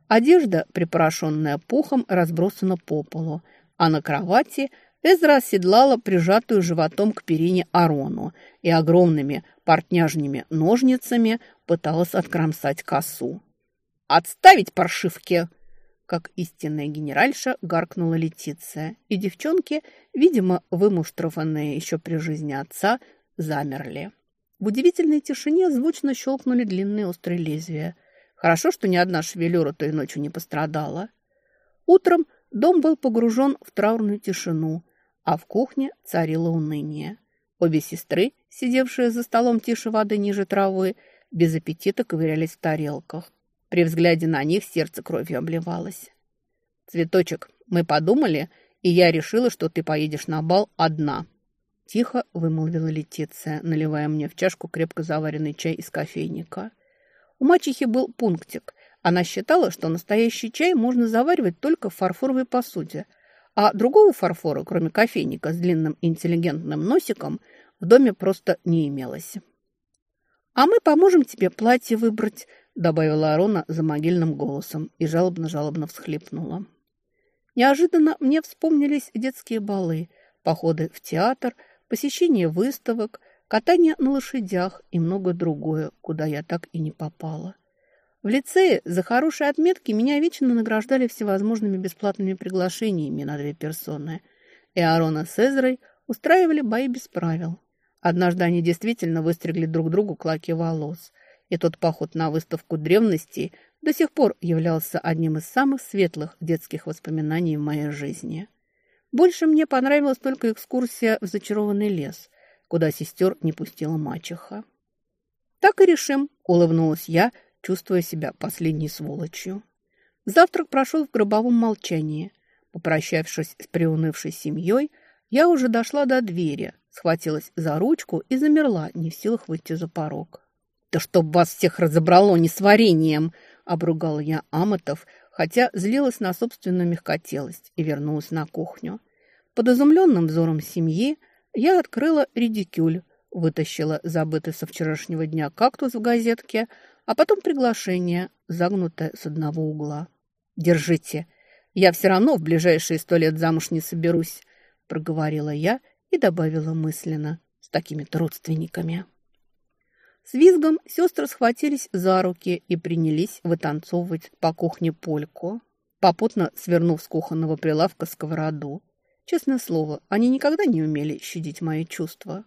Одежда, припорошенная пухом, разбросана по полу, а на кровати Эзра оседлала прижатую животом к перине Арону и огромными портняжными ножницами пыталась откромсать косу. «Отставить, паршивки!» Как истинная генеральша гаркнула Летиция, и девчонки, видимо, вымуштрованные еще при жизни отца, замерли. В удивительной тишине звучно щелкнули длинные острые лезвия. Хорошо, что ни одна шевелюра той ночью не пострадала. Утром дом был погружен в траурную тишину, а в кухне царило уныние. Обе сестры, сидевшие за столом тише воды ниже травы, без аппетита ковырялись в тарелках. При взгляде на них сердце кровью обливалось. «Цветочек, мы подумали, и я решила, что ты поедешь на бал одна», – тихо вымолвила Летиция, наливая мне в чашку крепко заваренный чай из кофейника. У мачехи был пунктик. Она считала, что настоящий чай можно заваривать только в фарфоровой посуде, а другого фарфора, кроме кофейника с длинным интеллигентным носиком, в доме просто не имелось. «А мы поможем тебе платье выбрать», – добавила Арона за могильным голосом и жалобно-жалобно всхлипнула. Неожиданно мне вспомнились детские балы, походы в театр, посещение выставок, катание на лошадях и многое другое, куда я так и не попала. В лицее за хорошие отметки меня вечно награждали всевозможными бесплатными приглашениями на 2 персоны, и Арона с Эзрой устраивали бои без правил. Однажды они действительно выстригли друг другу клоки волос, и тот поход на выставку древностей до сих пор являлся одним из самых светлых детских воспоминаний в моей жизни. Больше мне понравилась только экскурсия в зачарованный лес, куда сестер не пустила мачеха. «Так и решим», – улыбнулась я, чувствуя себя последней сволочью. Завтрак прошел в гробовом молчании. Попрощавшись с приунывшей семьей, я уже дошла до двери, схватилась за ручку и замерла, не в силах выйти за порог. «Да чтоб вас всех разобрало несварением!» – обругала я Амотов, хотя злилась на собственную мягкотелость и вернулась на кухню. Под изумленным взором семьи я открыла редикюль, вытащила забытый со вчерашнего дня кактус в газетке, а потом приглашение, загнутое с одного угла. «Держите, я все равно в ближайшие 100 лет замуж не соберусь», – проговорила я и добавила мысленно: «с такими-то родственниками». С визгом сестры схватились за руки и принялись вытанцовывать по кухне польку, попутно свернув с кухонного прилавка сковороду. Честное слово, они никогда не умели щадить мои чувства.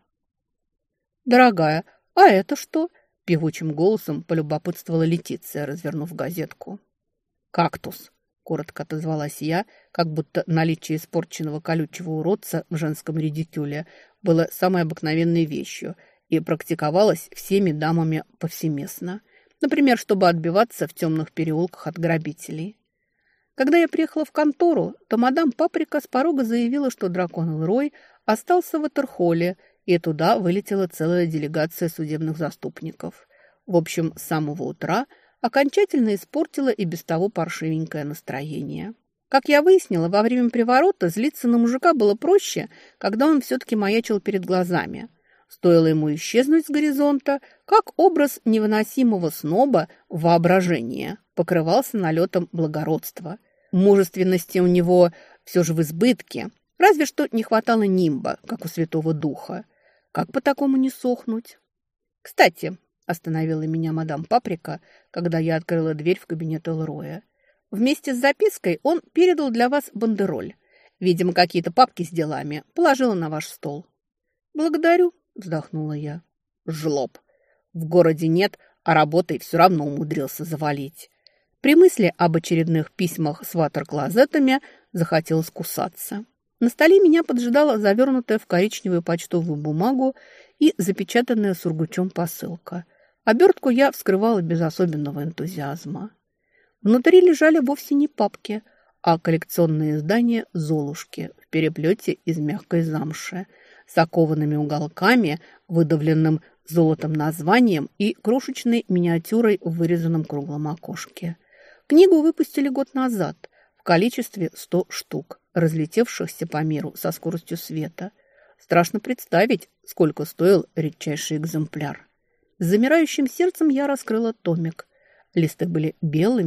«Дорогая, а это что?» – певучим голосом полюбопытствовала Летиция, развернув газетку. «Кактус», – коротко отозвалась я, как будто наличие испорченного колючего уродца в женском редикюле было самой обыкновенной вещью и практиковалась всеми дамами повсеместно. Например, чтобы отбиваться в темных переулках от грабителей. Когда я приехала в контору, то мадам Паприка с порога заявила, что дракон Элрой остался в Этерхолле, и туда вылетела целая делегация судебных заступников. В общем, с самого утра окончательно испортила и без того паршивенькое настроение. Как я выяснила, во время приворота злиться на мужика было проще, когда он все-таки маячил перед глазами. Стоило ему исчезнуть с горизонта, как образ невыносимого сноба в воображении покрывался налетом благородства. Мужественности у него все же в избытке, разве что не хватало нимба, как у Святого Духа. Как по такому не сохнуть? «Кстати», – остановила меня мадам Паприка, когда я открыла дверь в кабинет Элроя. «Вместе с запиской он передал для вас бандероль. Видимо, какие-то папки с делами положила на ваш стол». «Благодарю», – вздохнула я. «Жлоб. В городе нет, а работой все равно умудрился завалить». При мысли об очередных письмах с ватер-клозетами захотелось кусаться. На столе меня поджидала завернутая в коричневую почтовую бумагу и запечатанная сургучом посылка. Обертку я вскрывала без особенного энтузиазма. Внутри лежали вовсе не папки, а коллекционные издания «Золушки» в переплете из мягкой замши, с окованными уголками, выдавленным золотом названием и крошечной миниатюрой в вырезанном круглом окошке. Книгу выпустили год назад в количестве 100 штук, разлетевшихся по миру со скоростью света. Страшно представить, сколько стоил редчайший экземпляр. С замирающим сердцем я раскрыла томик. Листы были белыми,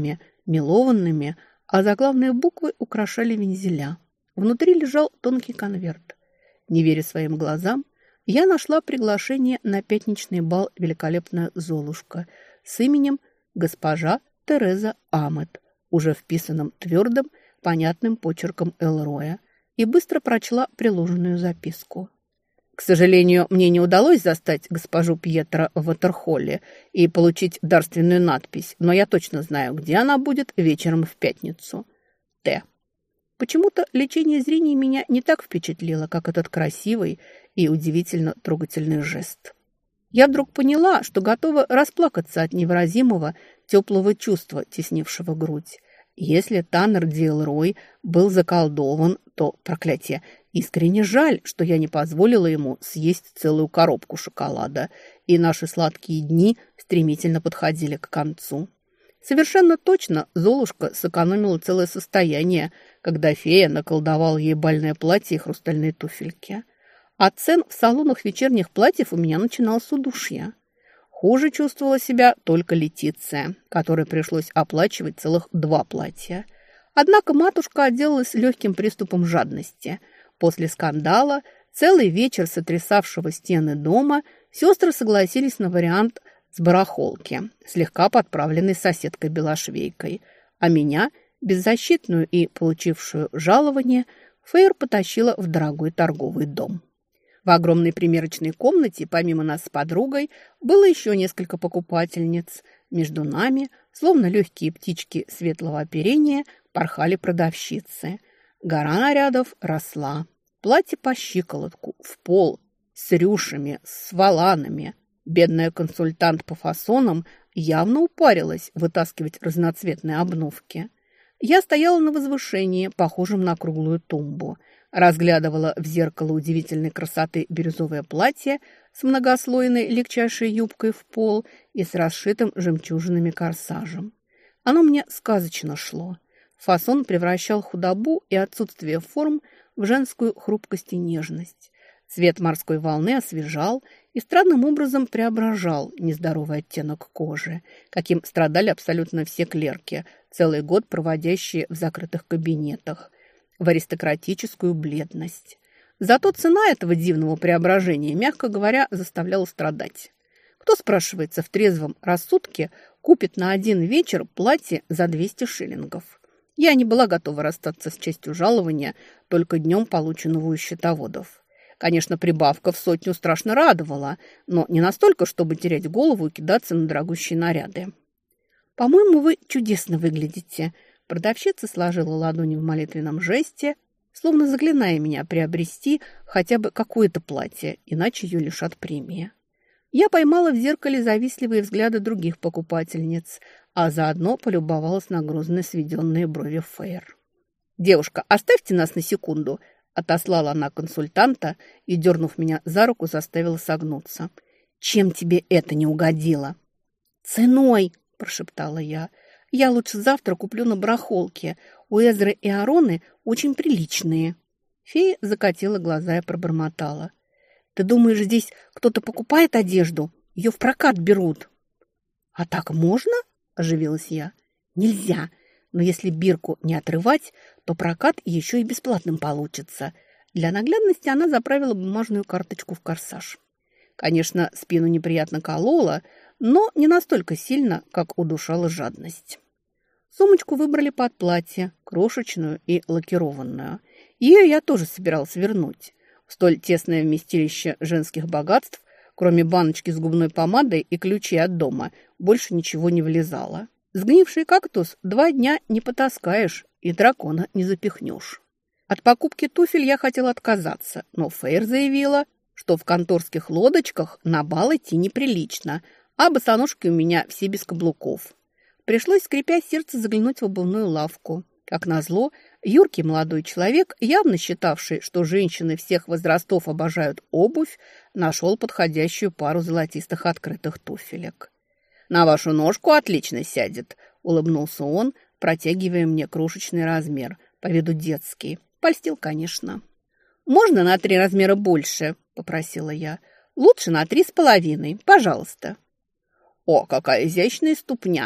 мелованными, а заглавные буквы украшали вензеля. Внутри лежал тонкий конверт. Не веря своим глазам, я нашла приглашение на пятничный бал «Великолепная Золушка» с именем госпожа Тереза Амет, уже вписанным твердым, понятным почерком Элроя, и быстро прочла приложенную записку. К сожалению, мне не удалось застать госпожу Пьетро в Ватерхолле и получить дарственную надпись, но я точно знаю, где она будет вечером в пятницу. Т. Почему-то лечение зрения меня не так впечатлило, как этот красивый и удивительно трогательный жест. Я вдруг поняла, что готова расплакаться от невыразимого теплого чувства, теснившего грудь. Если Таннер Ди Элрой был заколдован, то, проклятие, искренне жаль, что я не позволила ему съесть целую коробку шоколада, и наши сладкие дни стремительно подходили к концу. Совершенно точно Золушка сэкономила целое состояние, когда фея наколдовала ей бальное платье и хрустальные туфельки. От цен в салонах вечерних платьев у меня начиналось удушье. Хуже чувствовала себя только Летиция, которой пришлось оплачивать целых 2 платья. Однако матушка отделалась легким приступом жадности. После скандала, целый вечер сотрясавшего стены дома, сестры согласились на вариант с барахолки, слегка подправленной соседкой-белошвейкой, а меня, беззащитную и получившую жалование, Фейр потащила в дорогой торговый дом. В огромной примерочной комнате, помимо нас с подругой, было еще несколько покупательниц. Между нами, словно легкие птички светлого оперения, порхали продавщицы. Гора нарядов росла. Платье по щиколотку, в пол, с рюшами, с воланами. Бедная консультант по фасонам явно упарилась вытаскивать разноцветные обновки. Я стояла на возвышении, похожем на круглую тумбу, разглядывала в зеркало удивительной красоты бирюзовое платье с многослойной легчайшей юбкой в пол и с расшитым жемчужинами корсажем. Оно мне сказочно шло. Фасон превращал худобу и отсутствие форм в женскую хрупкость и нежность. Цвет морской волны освежал и странным образом преображал нездоровый оттенок кожи, каким страдали абсолютно все клерки, целый год проводящие в закрытых кабинетах, в аристократическую бледность. Зато цена этого дивного преображения, мягко говоря, заставляла страдать. Кто, спрашивается, в трезвом рассудке купит на один вечер платье за 200 шиллингов? Я не была готова расстаться с частью жалования, только днем полученного у счетоводов. Конечно, прибавка в 100 страшно радовала, но не настолько, чтобы терять голову и кидаться на дорогущие наряды. «По-моему, вы чудесно выглядите». Продавщица сложила ладони в молитвенном жесте, словно заклиная меня приобрести хотя бы какое-то платье, иначе ее лишат премии. Я поймала в зеркале завистливые взгляды других покупательниц, а заодно полюбовалась на грозно сведенные брови Фейр. «Девушка, оставьте нас на секунду», — отослала она консультанта и, дернув меня за руку, заставила согнуться. «Чем тебе это не угодило?» «Ценой», — прошептала я. «Я лучше завтра куплю на барахолке. У Эзры и Ароны очень приличные». Фея закатила глаза и пробормотала. «Ты думаешь, здесь кто-то покупает одежду? Ее в прокат берут». «А так можно?» – оживилась я. «Нельзя. Но если бирку не отрывать, то прокат еще и бесплатным получится». Для наглядности она заправила бумажную карточку в корсаж. Конечно, спину неприятно колола, но не настолько сильно, как удушала жадность. Сумочку выбрали под платье, крошечную и лакированную. Ее я тоже собиралась вернуть. В столь тесное вместилище женских богатств, кроме баночки с губной помадой и ключей от дома, больше ничего не влезало. Сгнивший кактус 2 дня не потаскаешь и дракона не запихнешь. От покупки туфель я хотела отказаться, но Фейр заявила, что в конторских лодочках на бал идти неприлично, а босоножки у меня все без каблуков. Пришлось, скрипя сердце, заглянуть в обувную лавку. Как назло, юркий молодой человек, явно считавший, что женщины всех возрастов обожают обувь, нашел подходящую пару золотистых открытых туфелек. «На вашу ножку отлично сядет», — улыбнулся он, протягивая мне крошечный размер, по виду детский. Польстил, конечно. «Можно на 3 размера больше?» — попросила я. «Лучше на 3,5, пожалуйста». «О, какая изящная ступня!»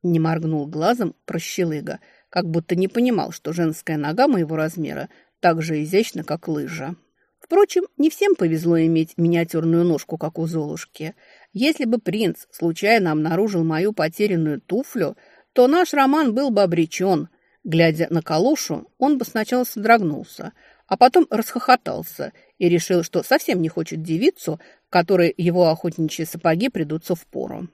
Не моргнул глазом прощелыга, как будто не понимал, что женская нога моего размера так же изящна, как лыжа. Впрочем, не всем повезло иметь миниатюрную ножку, как у Золушки. Если бы принц случайно обнаружил мою потерянную туфлю, то наш роман был бы обречен. Глядя на калошу, он бы сначала содрогнулся, а потом расхохотался и решил, что совсем не хочет девицу, которой его охотничьи сапоги придутся впору.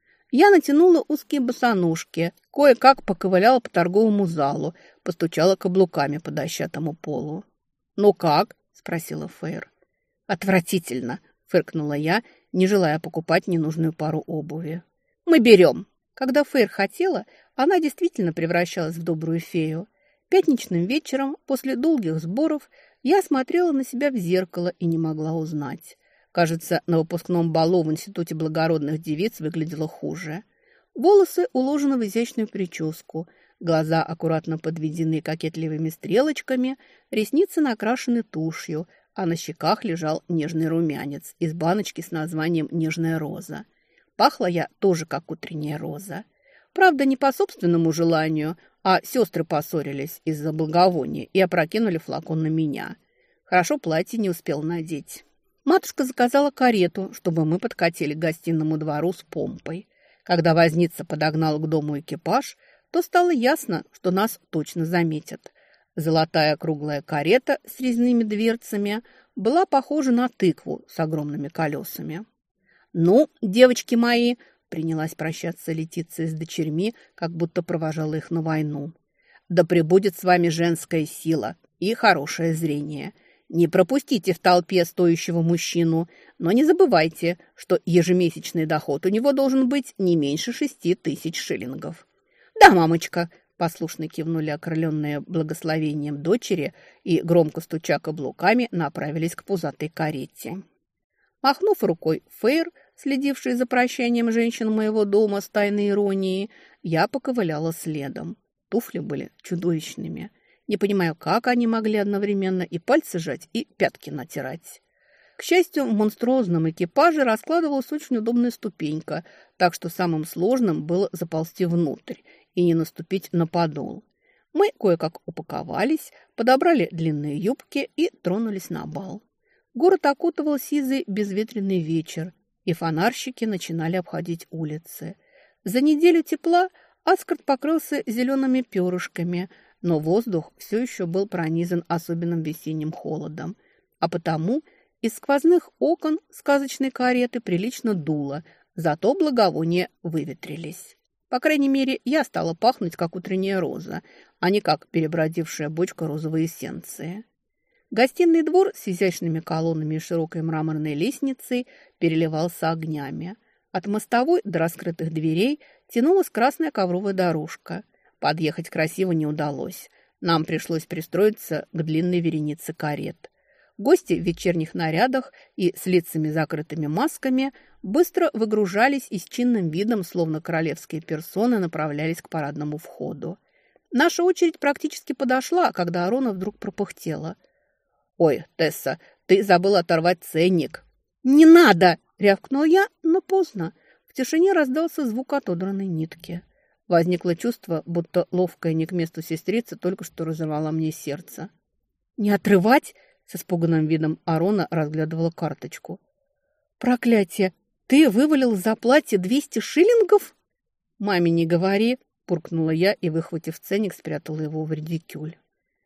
Я натянула узкие босоножки, кое-как поковыляла по торговому залу, постучала каблуками по дощатому полу. «Ну как?» – спросила Фейр. «Отвратительно!» – фыркнула я, не желая покупать ненужную пару обуви. «Мы берем!» Когда Фейр хотела, она действительно превращалась в добрую фею. Пятничным вечером, после долгих сборов, я смотрела на себя в зеркало и не могла узнать. Кажется, на выпускном балу в Институте благородных девиц выглядело хуже. Волосы уложены в изящную прическу, глаза аккуратно подведены кокетливыми стрелочками, ресницы накрашены тушью, а на щеках лежал нежный румянец из баночки с названием «Нежная роза». Пахла я тоже, как утренняя роза. Правда, не по собственному желанию, а сестры поссорились из-за благовония и опрокинули флакон на меня. Хорошо платье не успел надеть. Матушка заказала карету, чтобы мы подкатили к гостиному двору с помпой. Когда возница подогнал к дому экипаж, то стало ясно, что нас точно заметят. Золотая круглая карета с резными дверцами была похожа на тыкву с огромными колесами. «Ну, девочки мои», — принялась прощаться Летиция с дочерьми, как будто провожала их на войну. «Да пребудет с вами женская сила и хорошее зрение. Не пропустите в толпе стоящего мужчину, но не забывайте, что ежемесячный доход у него должен быть не меньше 6000 шиллингов». «Да, мамочка», — послушно кивнули окрыленные благословением дочери и, громко стуча каблуками, направились к пузатой карете. Махнув рукой Фейр, следивший за прощанием женщин моего дома с тайной иронией, я поковыляла следом. Туфли были чудовищными. Не понимаю, как они могли одновременно и пальцы жать, и пятки натирать. К счастью, в монструозном экипаже раскладывалась очень удобная ступенька, так что самым сложным было заползти внутрь и не наступить на подол. Мы кое-как упаковались, подобрали длинные юбки и тронулись на бал. Город окутывал сизый безветренный вечер, и фонарщики начинали обходить улицы. За неделю тепла Аскард покрылся зелеными перышками, но воздух все еще был пронизан особенным весенним холодом, а потому из сквозных окон сказочной кареты прилично дуло, зато благовония выветрились. По крайней мере, я стала пахнуть, как утренняя роза, а не как перебродившая бочка розовой эссенции. Гостиный двор с изящными колоннами и широкой мраморной лестницей переливался огнями. От мостовой до раскрытых дверей тянулась красная ковровая дорожка. Подъехать красиво не удалось. Нам пришлось пристроиться к длинной веренице карет. Гости в вечерних нарядах и с лицами закрытыми масками быстро выгружались и с чинным видом, словно королевские персоны, направлялись к парадному входу. Наша очередь практически подошла, когда Арона вдруг пропыхтела. «Ой, Тесса, ты забыла оторвать ценник!» «Не надо!» – рявкнул я, но поздно. В тишине раздался звук отодранной нитки. Возникло чувство, будто ловкая не к месту сестрица только что разорвала мне сердце. «Не отрывать?» – с испуганным видом Арона разглядывала карточку. «Проклятие! Ты вывалил за платье 200 шиллингов?» «Маме не говори!» – буркнула я и, выхватив ценник, спрятала его в редикюль.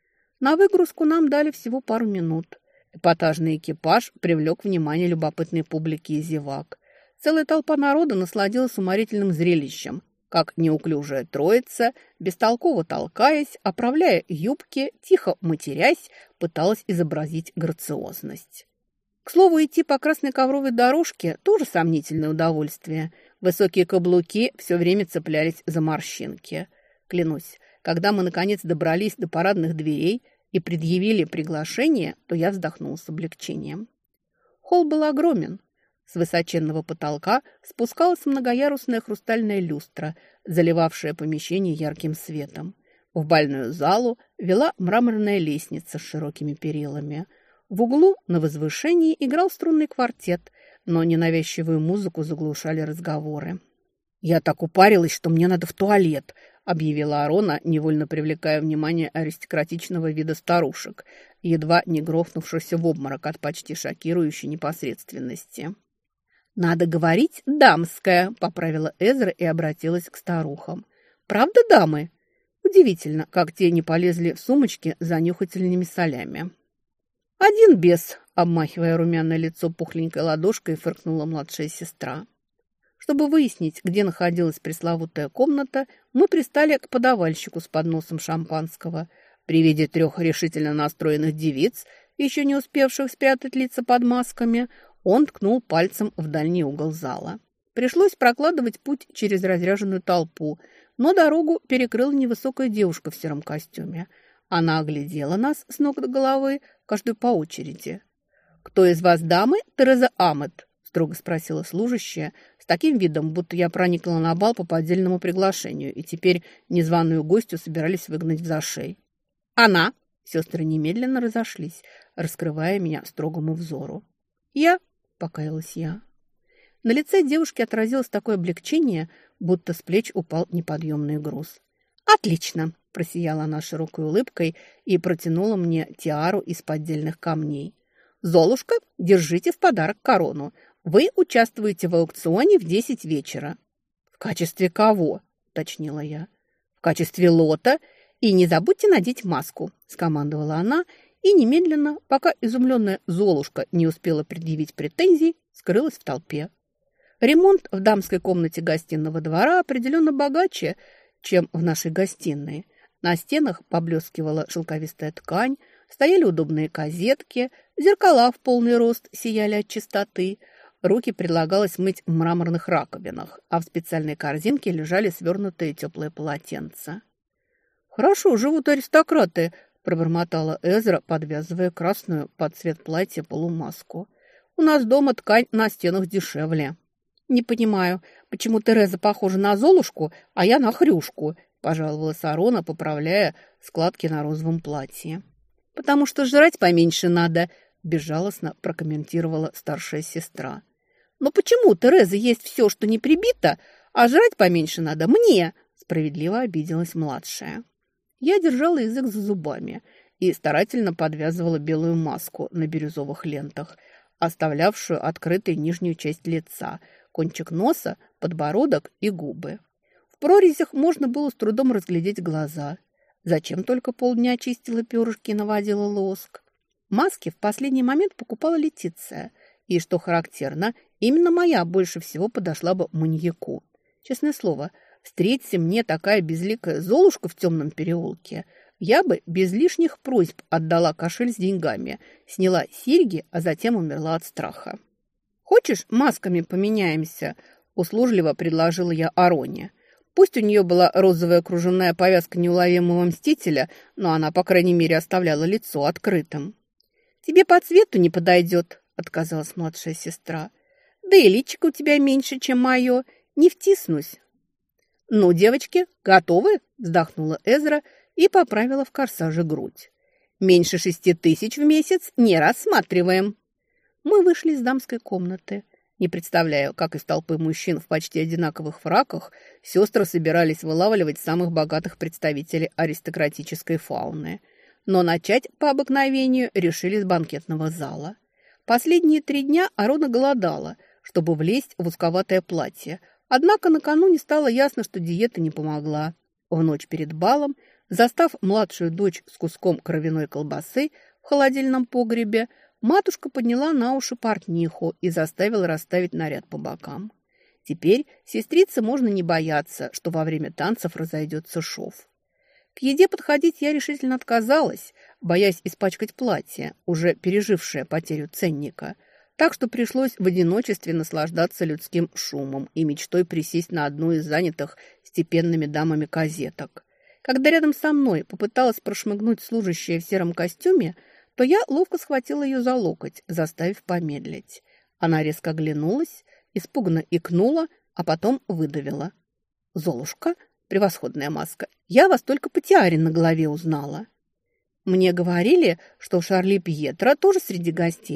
На выгрузку нам дали всего пару минут. Эпатажный экипаж привлек внимание любопытной публики и зевак. Целая толпа народа насладилась уморительным зрелищем, как неуклюжая троица, бестолково толкаясь, оправляя юбки, тихо матерясь, пыталась изобразить грациозность. К слову, идти по красной ковровой дорожке – тоже сомнительное удовольствие. Высокие каблуки все время цеплялись за морщинки. Клянусь, когда мы, наконец, добрались до парадных дверей и предъявили приглашение, то я вздохнул с облегчением. Холл был огромен. С высоченного потолка спускалась многоярусная хрустальная люстра, заливавшая помещение ярким светом. В бальную залу вела мраморная лестница с широкими перилами. В углу на возвышении играл струнный квартет, но ненавязчивую музыку заглушали разговоры. «Я так упарилась, что мне надо в туалет», — объявила Арона, невольно привлекая внимание аристократичного вида старушек, едва не грохнувшихся в обморок от почти шокирующей непосредственности. «Надо говорить дамская», — поправила Эзра и обратилась к старухам. «Правда, дамы?» Удивительно, как те не полезли в сумочки за нюхательными солями. «Один бес», — обмахивая румяное лицо пухленькой ладошкой, фыркнула младшая сестра. Чтобы выяснить, где находилась пресловутая комната, мы пристали к подавальщику с подносом шампанского. При виде 3 решительно настроенных девиц, еще не успевших спрятать лица под масками, он ткнул пальцем в дальний угол зала. Пришлось прокладывать путь через разряженную толпу, но дорогу перекрыла невысокая девушка в сером костюме. Она оглядела нас с ног до головы, каждую по очереди. «Кто из вас дамы? Тереза Амет?» – строго спросила служащая, с таким видом, будто я проникла на бал по поддельному приглашению, и теперь незваную гостью собирались выгнать в зашей. «Она!» – сестры немедленно разошлись, раскрывая меня строгому взору. «Я!» – покаялась я. На лице девушки отразилось такое облегчение, будто с плеч упал неподъемный груз. «Отлично!» – просияла она широкой улыбкой и протянула мне тиару из поддельных камней. «Золушка, держите в подарок корону. Вы участвуете в аукционе в 10 вечера». «В качестве кого?» – уточнила я. «В качестве лота. И не забудьте надеть маску», – скомандовала она, и немедленно, пока изумленная Золушка не успела предъявить претензий, скрылась в толпе. Ремонт в дамской комнате гостиного двора определенно богаче, чем в нашей гостиной. На стенах поблескивала шелковистая ткань, стояли удобные козетки, зеркала в полный рост сияли от чистоты. Руки предлагалось мыть в мраморных раковинах, а в специальной корзинке лежали свернутые теплые полотенца. «Хорошо живут аристократы», – пробормотала Эзра, подвязывая красную под цвет платья полумаску. «У нас дома ткань на стенах дешевле». «Не понимаю, почему Тереза похожа на Золушку, а я на Хрюшку», – пожаловалась Арона, поправляя складки на розовом платье. «Потому что жрать поменьше надо», – безжалостно прокомментировала старшая сестра. «Но почему Тереза есть все, что не прибито, а жрать поменьше надо мне?» – справедливо обиделась младшая. Я держала язык за зубами и старательно подвязывала белую маску на бирюзовых лентах, оставлявшую открытой нижнюю часть лица, кончик носа, подбородок и губы. В прорезях можно было с трудом разглядеть глаза. Зачем только полдня чистила перышки и наводила лоск? Маски в последний момент покупала Летиция, и, что характерно, именно моя больше всего подошла бы маньяку. Честное слово, встреться мне такая безликая Золушка в темном переулке, я бы без лишних просьб отдала кошель с деньгами, сняла серьги, а затем умерла от страха. «Хочешь, масками поменяемся?» – услужливо предложила я Ароне. Пусть у нее была розовая кружевная повязка неуловимого мстителя, но она, по крайней мере, оставляла лицо открытым. «Тебе по цвету не подойдет», – отказалась младшая сестра. «Да и личико у тебя меньше, чем мое. Не втиснусь». «Ну, девочки, готовы?» – вздохнула Эзра и поправила в корсаже грудь. «Меньше 6000 в месяц не рассматриваем». Мы вышли из дамской комнаты. Не представляю, как из толпы мужчин в почти одинаковых фраках сестры собирались вылавливать самых богатых представителей аристократической фауны. Но начать по обыкновению решили с банкетного зала. Последние 3 дня Арона голодала, чтобы влезть в узковатое платье. Однако накануне стало ясно, что диета не помогла. В ночь перед балом, застав младшую дочь с куском кровяной колбасы в холодильном погребе, матушка подняла на уши портниху и заставила расставить наряд по бокам. Теперь сестрице можно не бояться, что во время танцев разойдется шов. К еде подходить я решительно отказалась, боясь испачкать платье, уже пережившее потерю ценника, так что пришлось в одиночестве наслаждаться людским шумом и мечтой присесть на одну из занятых степенными дамами козеток. Когда рядом со мной попыталась прошмыгнуть служащая в сером костюме, то я ловко схватила ее за локоть, заставив помедлить. Она резко оглянулась, испуганно икнула, а потом выдавила. «Золушка, превосходная маска, я вас только по тиаре на голове узнала». Мне говорили, что Шарли Пьетро тоже среди гостей,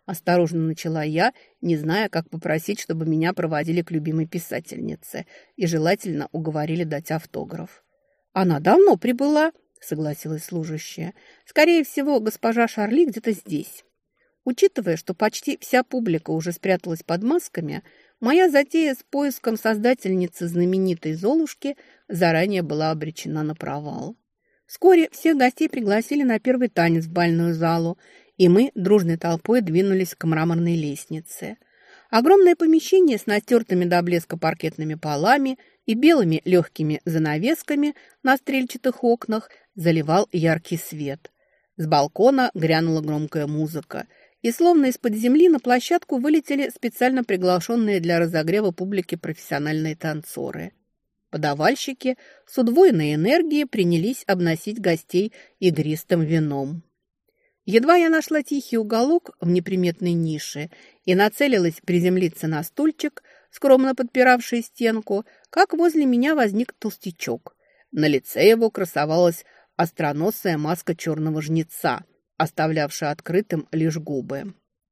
Осторожно начала я, не зная, как попросить, чтобы меня проводили к любимой писательнице и желательно уговорили дать автограф. «Она давно прибыла», — согласилась служащая. «Скорее всего, госпожа Шарли где-то здесь». Учитывая, что почти вся публика уже спряталась под масками, моя затея с поиском создательницы знаменитой Золушки заранее была обречена на провал. Вскоре всех гостей пригласили на первый танец в бальную залу, и мы дружной толпой двинулись к мраморной лестнице. Огромное помещение с натертыми до блеска паркетными полами и белыми легкими занавесками на стрельчатых окнах заливал яркий свет. С балкона грянула громкая музыка, и словно из-под земли на площадку вылетели специально приглашенные для разогрева публики профессиональные танцоры. Подавальщики с удвоенной энергией принялись обносить гостей игристым вином. Едва я нашла тихий уголок в неприметной нише и нацелилась приземлиться на стульчик, скромно подпиравший стенку, как возле меня возник толстячок. На лице его красовалась остроносая маска черного жнеца, оставлявшая открытым лишь губы.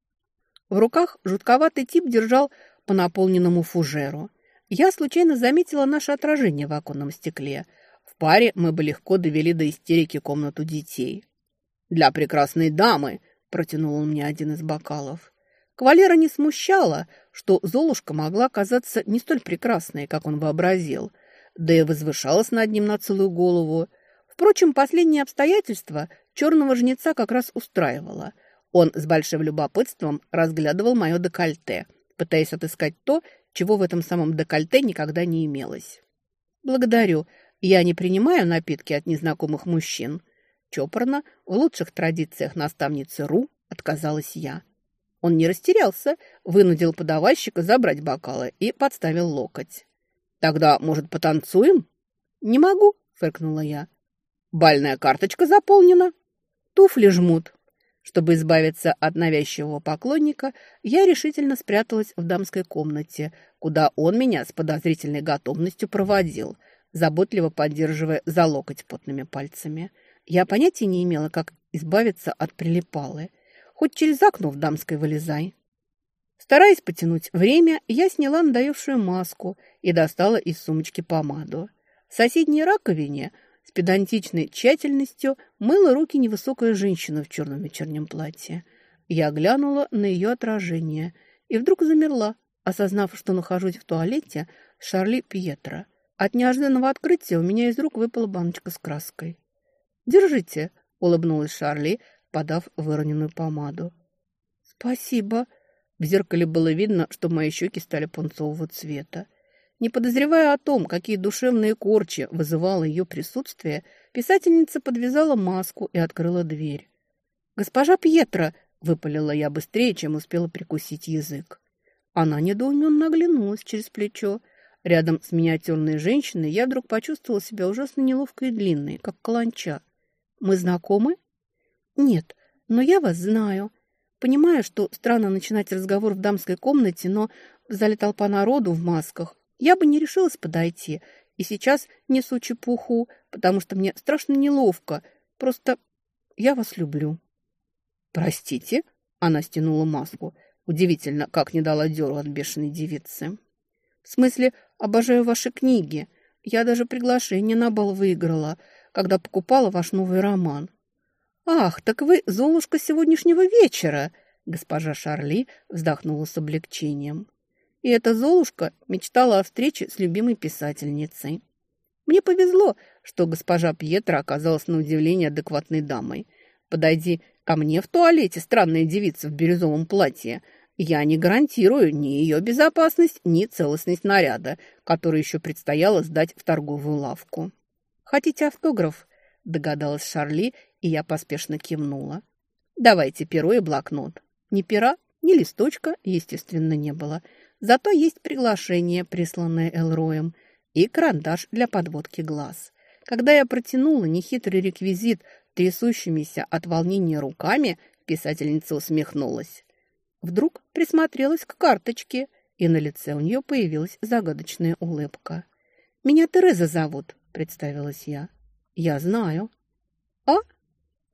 В руках жутковатый тип держал по наполненному фужеру. Я случайно заметила наше отражение в оконном стекле. В паре мы бы легко довели до истерики комнату детей. «Для прекрасной дамы», – протянул он мне один из бокалов. Кавалера не смущало, что Золушка могла казаться не столь прекрасной, как он вообразил, да и возвышалась над ним на целую голову. Впрочем, последнее обстоятельство черного жнеца как раз устраивало. Он с большим любопытством разглядывал мое декольте, пытаясь отыскать то, чего в этом самом декольте никогда не имелось. «Благодарю, я не принимаю напитки от незнакомых мужчин». Чопорно, в лучших традициях наставницы Ру, отказалась я. Он не растерялся, вынудил подавальщика забрать бокалы и подставил локоть. «Тогда, может, потанцуем?» «Не могу», — фыркнула я. «Бальная карточка заполнена». «Туфли жмут». Чтобы избавиться от навязчивого поклонника, я решительно спряталась в дамской комнате, куда он меня с подозрительной готовностью проводил, заботливо поддерживая за локоть потными пальцами. Я понятия не имела, как избавиться от прилипалы. Хоть через окно в дамской вылезай. Стараясь потянуть время, я сняла надоевшую маску и достала из сумочки помаду. В соседней раковине с педантичной тщательностью мыла руки невысокая женщина в черном вечернем платье. Я глянула на ее отражение и вдруг замерла, осознав, что нахожусь в туалете с Шарли Пьетро. От неожиданного открытия у меня из рук выпала баночка с краской. «Держите», — улыбнулась Шарли, подав выроненную помаду. «Спасибо». В зеркале было видно, что мои щеки стали пунцового цвета. Не подозревая о том, какие душевные корчи вызывало ее присутствие, писательница подвязала маску и открыла дверь. «Госпожа Пьетро», — выпалила я быстрее, чем успела прикусить язык. Она недоуменно оглянулась через плечо. Рядом с миниатюрной женщиной я вдруг почувствовала себя ужасно неловко и длинной, как каланча. «Мы знакомы?» «Нет, но я вас знаю. Понимаю, что странно начинать разговор в дамской комнате, но в зале толпа народу в масках. Я бы не решилась подойти, и сейчас несу чепуху, потому что мне страшно неловко. Просто я вас люблю». «Простите?» – она стянула маску. Удивительно, как не дала дёру от бешеной девицы. «В смысле, обожаю ваши книги. Я даже приглашение на бал выиграла, когда покупала ваш новый роман». «Ах, так вы Золушка сегодняшнего вечера!» Госпожа Шарли вздохнула с облегчением. И эта Золушка мечтала о встрече с любимой писательницей. Мне повезло, что госпожа Пьетро оказалась на удивление адекватной дамой. Подойди ко мне в туалете странная девица в бирюзовом платье, я не гарантирую ни ее безопасность, ни целостность наряда, который еще предстояло сдать в торговую лавку. «Хотите автограф?» – догадалась Шарли, и я поспешно кивнула. «Давайте перо и блокнот». Ни пера, ни листочка, естественно, не было. Зато есть приглашение, присланное Элроем, и карандаш для подводки глаз. Когда я протянула нехитрый реквизит трясущимися от волнения руками, писательница усмехнулась. Вдруг присмотрелась к карточке, и на лице у нее появилась загадочная улыбка. «Меня Тереза зовут», — представилась я. «Я знаю». «А?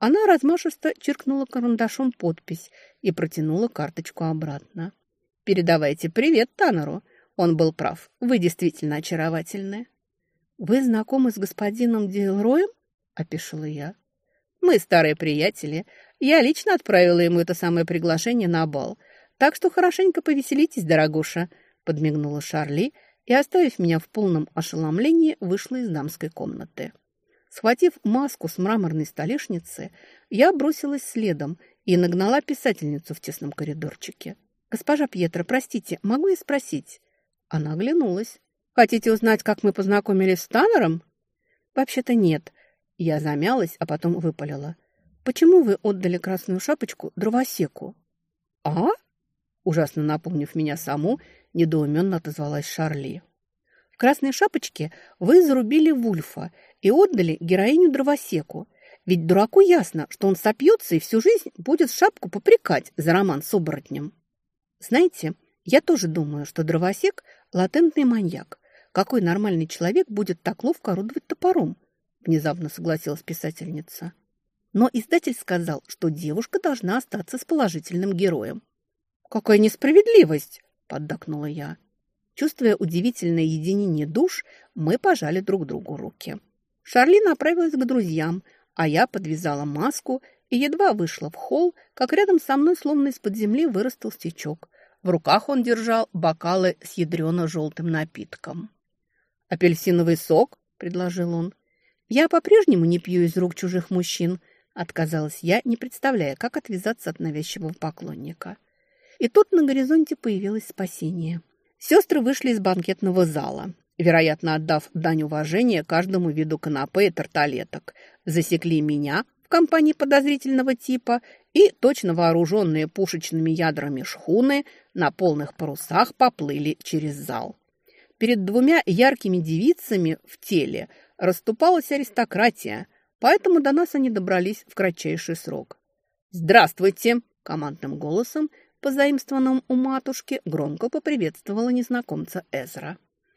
Она размашисто чиркнула карандашом подпись и протянула карточку обратно. «Передавайте привет Таннеру. Он был прав. Вы действительно очаровательны». «Вы знакомы с господином Дилроем?» – опешила я. «Мы старые приятели. Я лично отправила ему это самое приглашение на бал. Так что хорошенько повеселитесь, дорогуша», – подмигнула Шарли и, оставив меня в полном ошеломлении, вышла из дамской комнаты. Схватив маску с мраморной столешницы, я бросилась следом и нагнала писательницу в тесном коридорчике. «Госпожа Пьетро, простите, могу я спросить?» Она оглянулась. «Хотите узнать, как мы познакомились с Таннером?» «Вообще-то нет». Я замялась, а потом выпалила. «Почему вы отдали красную шапочку дровосеку?» «А?» Ужасно напомнив меня саму, недоуменно отозвалась Шарли. «В красной шапочке вы зарубили Вульфа и отдали героиню дровосеку. Ведь дураку ясно, что он сопьется и всю жизнь будет шапку попрекать за роман с оборотнем. Знаете, я тоже думаю, что дровосек – латентный маньяк. Какой нормальный человек будет так ловко орудовать топором?» Внезапно согласилась писательница. Но издатель сказал, что девушка должна остаться с положительным героем. «Какая несправедливость!» – поддакнула я. Чувствуя удивительное единение душ, мы пожали друг другу руки. Шарли направилась к друзьям, а я подвязала маску и едва вышла в холл, как рядом со мной словно из-под земли вырос толстячок. В руках он держал бокалы с ядрено-желтым напитком. «Апельсиновый сок?» – предложил он. «Я по-прежнему не пью из рук чужих мужчин», – отказалась я, не представляя, как отвязаться от навязчивого поклонника. И тут на горизонте появилось спасение. Сестры вышли из банкетного зала, вероятно, отдав дань уважения каждому виду канапе и тарталеток. Засекли меня в компании подозрительного типа и, точно вооруженные пушечными ядрами шхуны, на полных парусах поплыли через зал. Перед двумя яркими девицами в теле расступалась аристократия, поэтому до нас они добрались в кратчайший срок. «Здравствуйте!» – командным голосом, позаимствованным у матушки, громко поприветствовала незнакомца Эзра.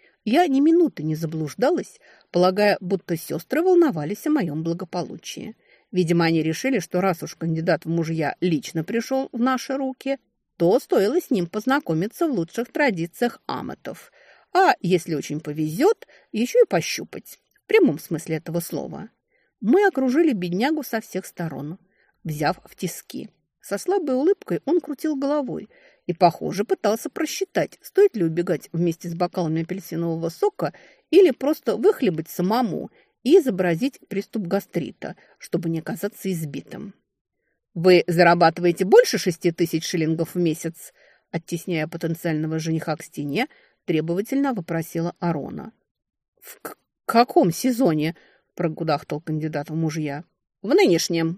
Я ни минуты не заблуждалась, полагая, будто сестры волновались о моем благополучии. Видимо, они решили, что раз уж кандидат в мужья лично пришел в наши руки, то стоило с ним познакомиться в лучших традициях аметов. А если очень повезет, еще и пощупать, в прямом смысле этого слова. Мы окружили беднягу со всех сторон, взяв в тиски. Со слабой улыбкой он крутил головой и, похоже, пытался просчитать, стоит ли убегать вместе с бокалами апельсинового сока или просто выхлебать самому и изобразить приступ гастрита, чтобы не оказаться избитым. «Вы зарабатываете больше 6000 шиллингов в месяц?» Оттесняя потенциального жениха к стене, требовательно вопросила Арона. «В каком сезоне?» – прогудахтал кандидат в мужья. «В нынешнем».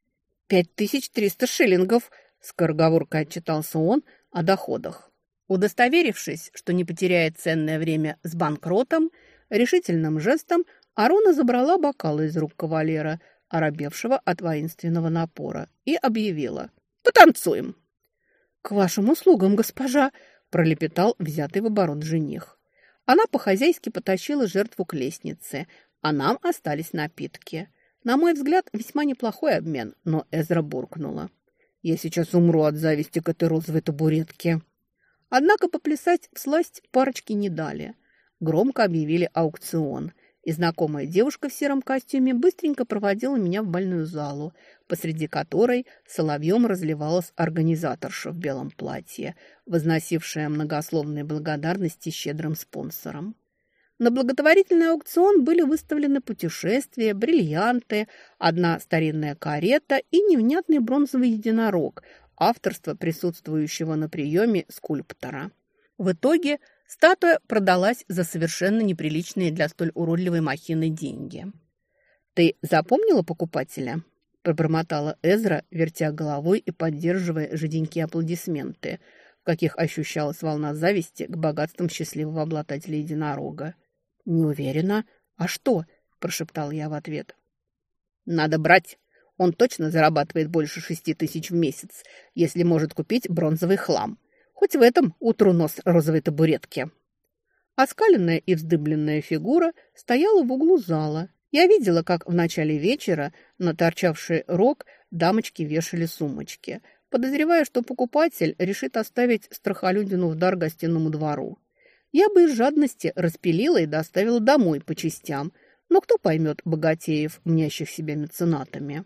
5300 шиллингов, скороговоркой отчитался он о доходах. Удостоверившись, что не потеряет ценное время с банкротом, решительным жестом Арона забрала бокалы из рук кавалера, оробевшего от воинственного напора, и объявила: «Потанцуем!» «К вашим услугам, госпожа!» – пролепетал взятый в оборот жених. Она по-хозяйски потащила жертву к лестнице, а нам остались напитки. На мой взгляд, весьма неплохой обмен, но Эзра буркнула: «Я сейчас умру от зависти к этой розовой табуретке». Однако поплясать всласть парочки не дали. Громко объявили аукцион, и знакомая девушка в сером костюме быстренько проводила меня в бальную залу, посреди которой соловьем разливалась организаторша в белом платье, возносившая многословные благодарности щедрым спонсорам. На благотворительный аукцион были выставлены путешествия, бриллианты, одна старинная карета и невнятный бронзовый единорог, авторство присутствующего на приеме скульптора. В итоге статуя продалась за совершенно неприличные для столь уродливой махины деньги. «Ты запомнила покупателя?» – пробормотала Эзра, вертя головой и поддерживая жиденькие аплодисменты, в каких ощущалась волна зависти к богатствам счастливого обладателя единорога. «Не уверена. А что?» – прошептал я в ответ. «Надо брать. Он точно зарабатывает больше 6000 в месяц, если может купить бронзовый хлам. Хоть в этом утру нос розовой табуретки». Оскаленная и вздыбленная фигура стояла в углу зала Я видела, как в начале вечера на торчавший рог дамочки вешали сумочки, подозревая, что покупатель решит оставить страхолюдину в дар гостиному двору. Я бы из жадности распилила и доставила домой по частям, но кто поймет богатеев, мнящих себя меценатами?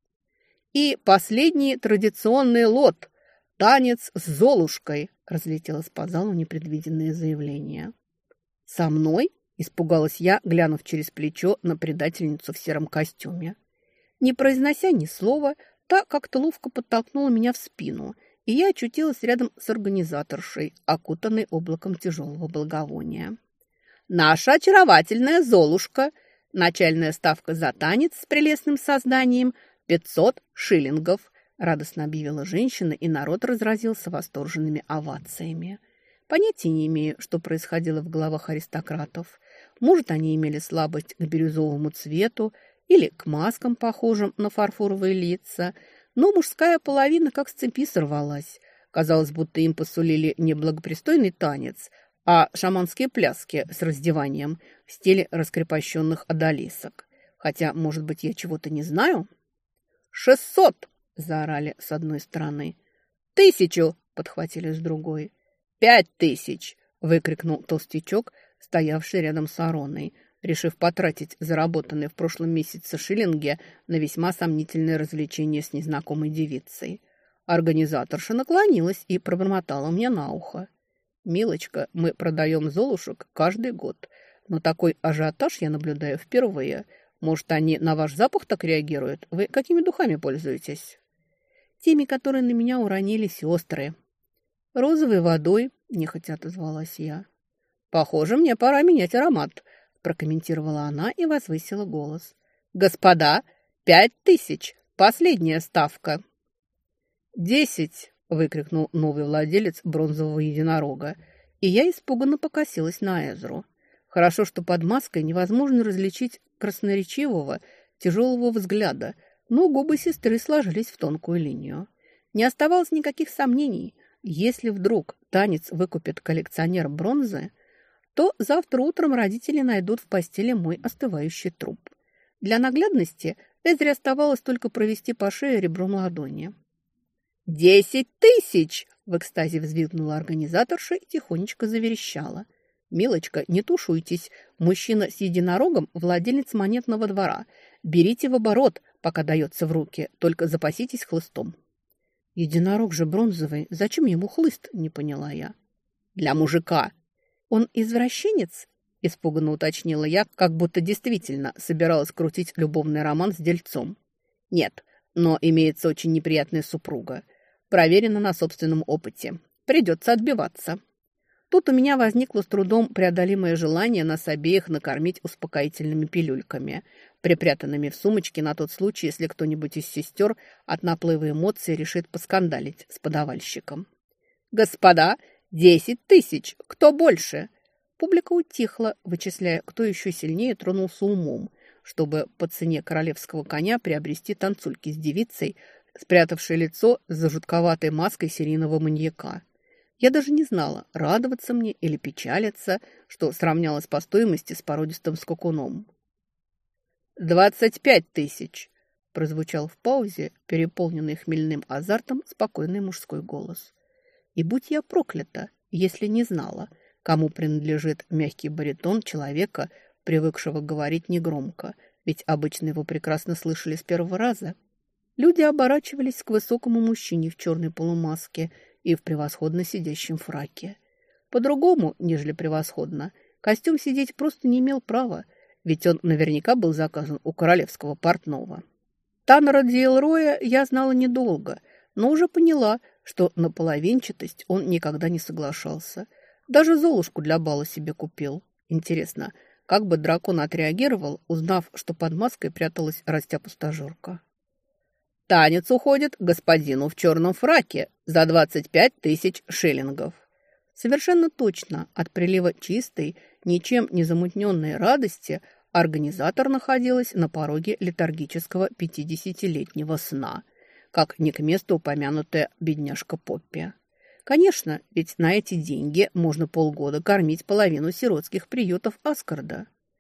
И последний традиционный лот – танец с Золушкой, разлетелось по залу непредвиденное заявление. «Со мной?» – испугалась я, глянув через плечо на предательницу в сером костюме. Не произнося ни слова, та как-то ловко подтолкнула меня в спину, и я очутилась рядом с организаторшей, окутанной облаком тяжелого благовония. «Наша очаровательная Золушка! Начальная ставка за танец с прелестным созданием – 500 шиллингов!» – радостно объявила женщина, и народ разразился восторженными овациями. Понятия не имею, что происходило в головах аристократов. Может, они имели слабость к бирюзовому цвету или к маскам, похожим на фарфоровые лица, но мужская половина как с цепи сорвалась. Казалось, будто им посулили не благопристойный танец, а шаманские пляски с раздеванием в стиле раскрепощенных одолисок. Хотя, может быть, я чего-то не знаю? 600! Заорали с одной стороны. 1000! Подхватили с другой. 5000! Выкрикнул толстячок, стоявший рядом с Ароной, решив потратить заработанные в прошлом месяце шиллинги на весьма сомнительное развлечение с незнакомой девицей. Организаторша наклонилась и пробормотала мне на ухо. «Милочка, мы продаем золушек каждый год, но такой ажиотаж я наблюдаю впервые. Может, они на ваш запах так реагируют? Вы какими духами пользуетесь?» «Теми, которые на меня уронили сестры». «Розовой водой», – нехотя отозвалась я. «Похоже, мне пора менять аромат», – прокомментировала она и возвысила голос. «Господа, 5000! Последняя ставка!» 10! – выкрикнул новый владелец бронзового единорога, и я испуганно покосилась на Эзру. Хорошо, что под маской невозможно различить красноречивого, тяжелого взгляда, но губы сестры сложились в тонкую линию. Не оставалось никаких сомнений. Если вдруг танец выкупит коллекционер бронзы, то завтра утром родители найдут в постели мой остывающий труп. Для наглядности Эзре оставалось только провести по шее ребром ладони. 10 000! В экстазе взвизгнула организаторша и тихонечко заверещала. «Милочка, не тушуйтесь. Мужчина с единорогом – владелец монетного двора. Берите в оборот, пока дается в руки, только запаситесь хлыстом». «Единорог же бронзовый. Зачем ему хлыст?» – не поняла я. «Для мужика». «Он извращенец?» – испуганно уточнила я, как будто действительно собиралась крутить любовный роман с дельцом. «Нет, но имеется очень неприятная супруга. Проверено на собственном опыте. Придется отбиваться». Тут у меня возникло с трудом преодолимое желание нас обеих накормить успокоительными пилюльками, припрятанными в сумочке на тот случай, если кто-нибудь из сестер от наплыва эмоций решит поскандалить с подавальщиком. «Господа, 10 000! Кто больше?» Публика утихла, вычисляя, кто еще сильнее тронулся умом, чтобы по цене королевского коня приобрести танцульки с девицей, спрятавшей лицо за жутковатой маской серийного маньяка. Я даже не знала, радоваться мне или печалиться, что сравнялось по стоимости с породистым скакуном. 25 000! Прозвучал в паузе, переполненный хмельным азартом, спокойный мужской голос. И будь я проклята, если не знала, кому принадлежит мягкий баритон человека, привыкшего говорить негромко, ведь обычно его прекрасно слышали с первого раза. Люди оборачивались к высокому мужчине в черной полумаске и в превосходно сидящем фраке. По-другому, нежели превосходно, костюм сидеть просто не имел права, ведь он наверняка был заказан у королевского портного. Таннера Диэлроя я знала недолго, но уже поняла, что на половинчатость он никогда не соглашался. Даже Золушку для бала себе купил. Интересно, как бы дракон отреагировал, узнав, что под маской пряталась растяпа-стажерка? «Танец уходит господину в черном фраке за 25 000 шиллингов». Совершенно точно, от прилива чистой, ничем не замутненной радости организатор находилась на пороге летаргического 50-летнего сна, как не к месту упомянутая бедняжка Поппи. Конечно, ведь на эти деньги можно полгода кормить половину сиротских приютов Аскарда.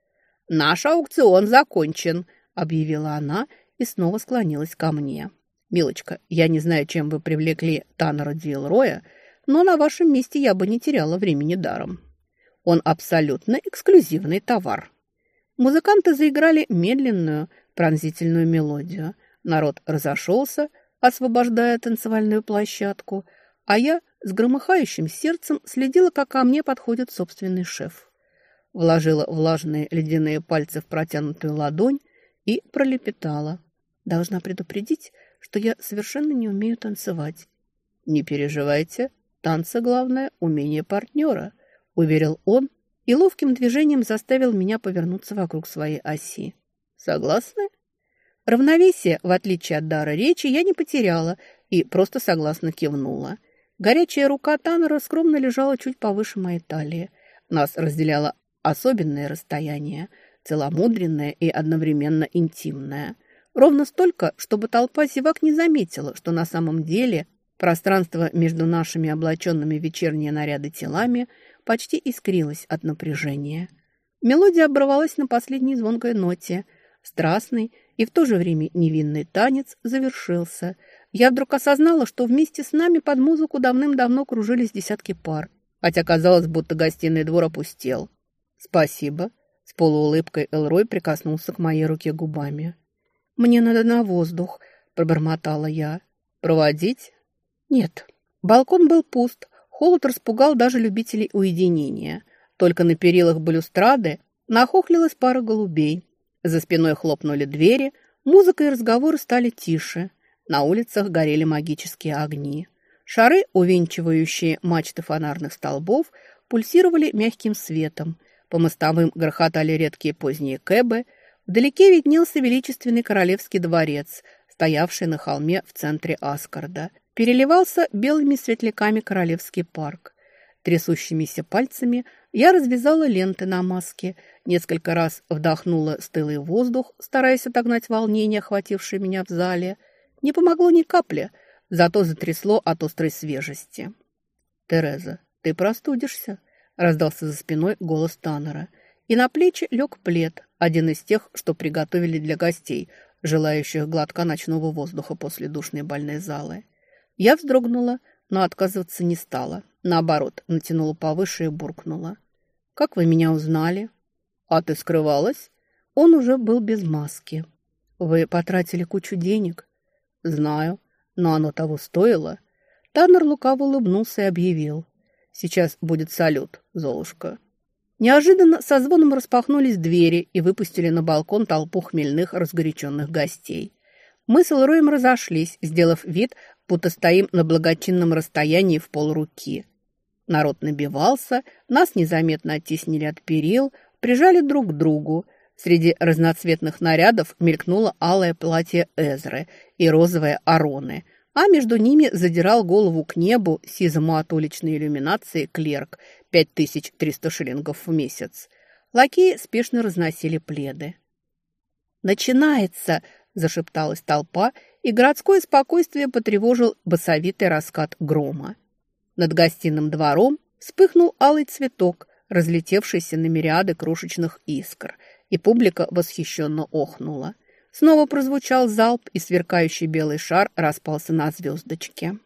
«Наш аукцион закончен», – объявила она и снова склонилась ко мне. «Милочка, я не знаю, чем вы привлекли Таннера Дилроя, но на вашем месте я бы не теряла времени даром. Он абсолютно эксклюзивный товар». Музыканты заиграли медленную, пронзительную мелодию. Народ разошелся, освобождая танцевальную площадку, а я с громыхающим сердцем следила, как ко мне подходит собственный шеф. Вложила влажные ледяные пальцы в протянутую ладонь и пролепетала. «Должна предупредить, что я совершенно не умею танцевать». «Не переживайте, танцы главное – умение партнера», – уверил он и ловким движением заставил меня повернуться вокруг своей оси. «Согласны?» Равновесие, в отличие от дара речи, я не потеряла и просто согласно кивнула. Горячая рука Таннера скромно лежала чуть повыше моей талии. Нас разделяло особенное расстояние, целомудренное и одновременно интимное. Ровно столько, чтобы толпа зевак не заметила, что на самом деле пространство между нашими облаченными в вечерние наряды телами почти искрилось от напряжения. Мелодия оборвалась на последней звонкой ноте. Страстный и в то же время невинный танец завершился. Я вдруг осознала, что вместе с нами под музыку давным-давно кружились десятки пар, хотя казалось, будто гостиный двор опустел. «Спасибо», — с полуулыбкой Элрой прикоснулся к моей руке губами. «Мне надо на воздух», — пробормотала я. «Проводить?» «Нет». Балкон был пуст, холод распугал даже любителей уединения. Только на перилах балюстрады нахохлилась пара голубей. За спиной хлопнули двери, музыка и разговоры стали тише. На улицах горели магические огни. Шары, увенчивающие мачты фонарных столбов, пульсировали мягким светом. По мостовым грохотали редкие поздние кэбы. Вдалеке виднелся величественный королевский дворец, стоявший на холме в центре Аскарда. Переливался белыми светляками королевский парк. Трясущимися пальцами я развязала ленты на маске, несколько раз вдохнула стылый воздух, стараясь отогнать волнение, охватившее меня в зале. Не помогло ни капли, зато затрясло от острой свежести. «Тереза, ты простудишься», — раздался за спиной голос Таннера. И на плечи лег плед, один из тех, что приготовили для гостей, желающих глотка ночного воздуха после душной больной залы. Я вздрогнула, но отказываться не стала. Наоборот, натянула повыше и буркнула. «Как вы меня узнали?» «А ты скрывалась?» Он уже был без маски. «Вы потратили кучу денег?» «Знаю, но оно того стоило». Таннер лукаво улыбнулся и объявил. «Сейчас будет салют, Золушка». Неожиданно со звоном распахнулись двери и выпустили на балкон толпу хмельных разгоряченных гостей. Мы с Элроем разошлись, сделав вид, будто стоим на благочинном расстоянии в полруки. Народ набивался, нас незаметно оттеснили от перил, прижали друг к другу. Среди разноцветных нарядов мелькнуло алое платье Эзры и розовое Ароны, а между ними задирал голову к небу сизому от уличной иллюминации клерк 5300 шиллингов в месяц. Лакеи спешно разносили пледы. «Начинается!» – зашепталась толпа, и городское спокойствие потревожил басовитый раскат грома. Над гостиным двором вспыхнул алый цветок, разлетевшийся на мириады крошечных искр, и публика восхищенно охнула. Снова прозвучал залп, и сверкающий белый шар распался на звездочке.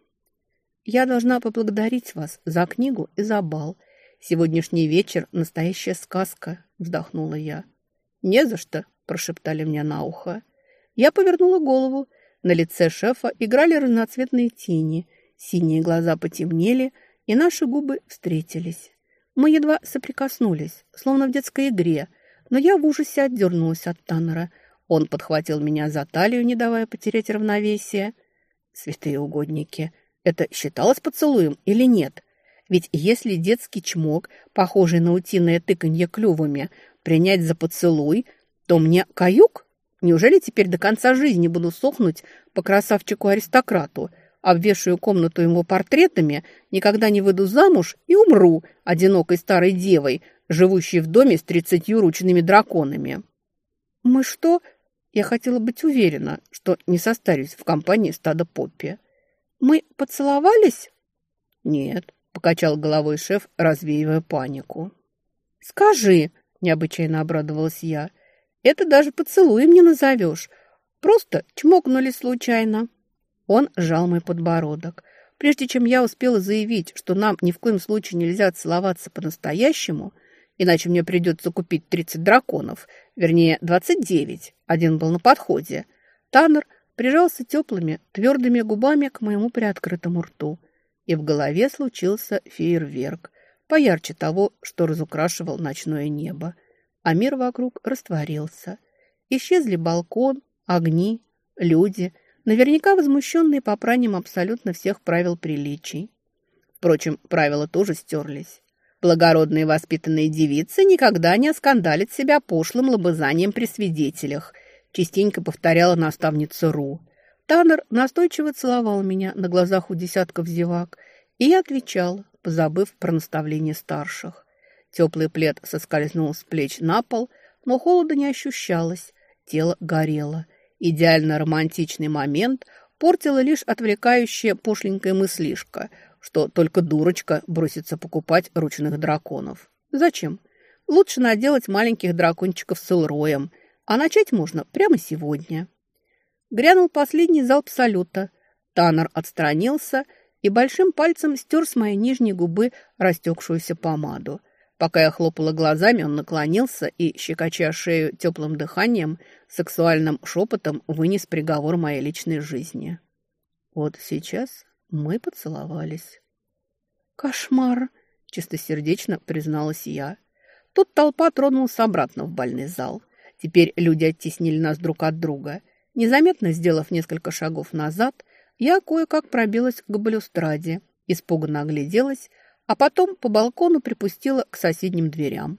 «Я должна поблагодарить вас за книгу и за бал. Сегодняшний вечер – настоящая сказка», – вздохнула я. «Не за что», – прошептали мне на ухо. Я повернула голову. На лице шефа играли разноцветные тени. Синие глаза потемнели, и наши губы встретились. Мы едва соприкоснулись, словно в детской игре, но я в ужасе отдернулась от Таннера. Он подхватил меня за талию, не давая потерять равновесие. Святые угодники, это считалось поцелуем или нет? Ведь если детский чмок, похожий на утиное тыканье клювами, принять за поцелуй, то мне каюк? Неужели теперь до конца жизни буду сохнуть по красавчику-аристократу, обвешаю комнату ему портретами, никогда не выйду замуж и умру одинокой старой девой, живущей в доме с 30 ручными драконами? Мы что? Я хотела быть уверена, что не состарюсь в компании стада Поппи. Мы поцеловались? Нет, покачал головой шеф, развеивая панику. Скажи, необычайно обрадовалась я. «Это даже поцелуем не назовешь. Просто чмокнули случайно». Он сжал мой подбородок. Прежде чем я успела заявить, что нам ни в коем случае нельзя целоваться по-настоящему, иначе мне придется купить 30 драконов, вернее, 29, один был на подходе, Таннер прижался теплыми, твердыми губами к моему приоткрытому рту, и в голове случился фейерверк, поярче того, что разукрашивал ночное небо, а мир вокруг растворился. Исчезли балкон, огни, люди, наверняка возмущенные попранием абсолютно всех правил приличий. Впрочем, правила тоже стерлись. Благородные воспитанные девицы никогда не оскандалят себя пошлым лобызанием при свидетелях, частенько повторяла наставница Ру. Таннер настойчиво целовал меня на глазах у десятков зевак, и я отвечала, позабыв про наставление старших. Теплый плед соскользнул с плеч на пол, но холода не ощущалось, тело горело. Идеально романтичный момент портила лишь отвлекающая пошленькая мыслишка, что только дурочка бросится покупать ручных драконов. Зачем? Лучше наделать маленьких дракончиков с Элроем, а начать можно прямо сегодня. Грянул последний залп салюта. Таннер отстранился и большим пальцем стер с моей нижней губы растекшуюся помаду. Пока я хлопала глазами, он наклонился и, щекоча шею теплым дыханием, сексуальным шепотом вынес приговор моей личной жизни. Вот сейчас мы поцеловались. «Кошмар!» – чистосердечно призналась я. Тут толпа тронулась обратно в бальный зал. Теперь люди оттеснили нас друг от друга. Незаметно сделав несколько шагов назад, я кое-как пробилась к балюстраде, испуганно огляделась, а потом по балкону припустила к соседним дверям.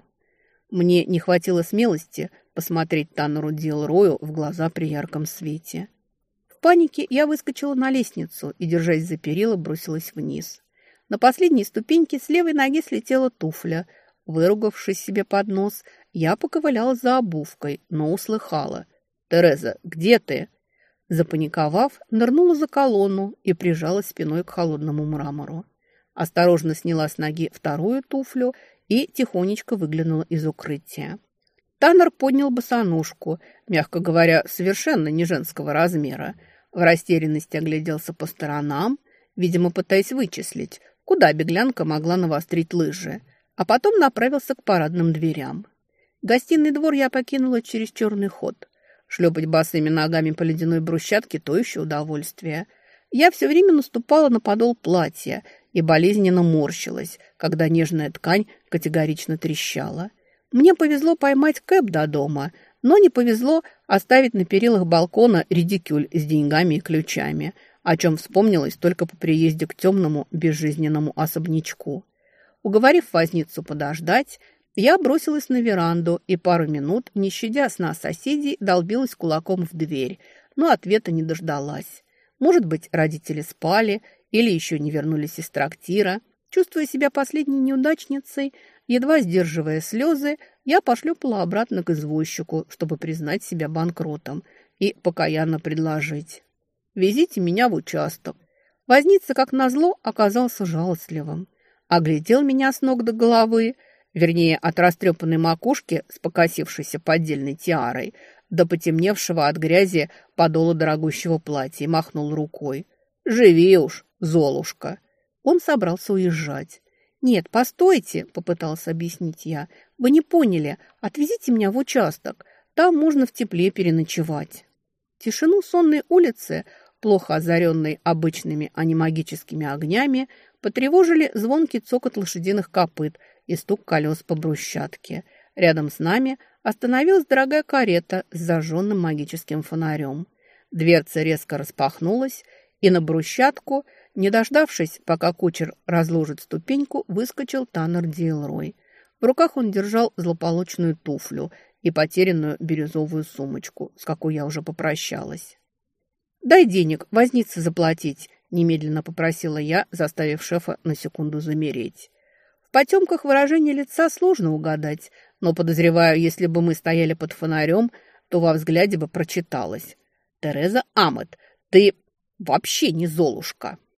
Мне не хватило смелости посмотреть Таннеру Дилрою в глаза при ярком свете. В панике я выскочила на лестницу и, держась за перила, бросилась вниз. На последней ступеньке с левой ноги слетела туфля. Выругавшись себе под нос, я поковыляла за обувкой, но услыхала: «Тереза, где ты?» Запаниковав, нырнула за колонну и прижалась спиной к холодному мрамору. Осторожно сняла с ноги вторую туфлю и тихонечко выглянула из укрытия. Таннер поднял босоножку, мягко говоря, совершенно не женского размера. В растерянности огляделся по сторонам, видимо, пытаясь вычислить, куда беглянка могла навострить лыжи, а потом направился к парадным дверям. Гостиный двор я покинула через черный ход. Шлепать босыми ногами по ледяной брусчатке – то еще удовольствие. Я все время наступала на подол платья и болезненно морщилась, когда нежная ткань категорично трещала. Мне повезло поймать кэб до дома, но не повезло оставить на перилах балкона редикюль с деньгами и ключами, о чем вспомнилось только по приезде к темному безжизненному особнячку. Уговорив возницу подождать, я бросилась на веранду и пару минут, не щадя сна соседей, долбилась кулаком в дверь, но ответа не дождалась. Может быть, родители спали или еще не вернулись из трактира. Чувствуя себя последней неудачницей, едва сдерживая слезы, я пошлепала обратно к извозчику, чтобы признать себя банкротом и покаянно предложить: «Везите меня в участок». Возница, как назло, оказался жалостливым. Оглядел меня с ног до головы, вернее, от растрепанной макушки с покосившейся поддельной тиарой до потемневшего от грязи подола дорогущего платья, и махнул рукой. «Живи уж, Золушка!» Он собрался уезжать. «Нет, постойте», — попытался объяснить я. «Вы не поняли. Отвезите меня в участок. Там можно в тепле переночевать». Тишину сонной улицы, плохо озаренной обычными, а не магическими огнями, потревожили звонкий цокот лошадиных копыт и стук колес по брусчатке. Рядом с нами остановилась дорогая карета с зажженным магическим фонарем. Дверца резко распахнулась, и на брусчатку, не дождавшись, пока кучер разложит ступеньку, выскочил Таннер Дилрой. В руках он держал злополучную туфлю и потерянную бирюзовую сумочку, с какой я уже попрощалась. «Дай денег, вознице заплатить», – немедленно попросила я, заставив шефа на секунду замереть. В потемках выражение лица сложно угадать, но, подозреваю, если бы мы стояли под фонарем, то во взгляде бы прочиталось: «Тереза Амет, ты вообще не Золушка».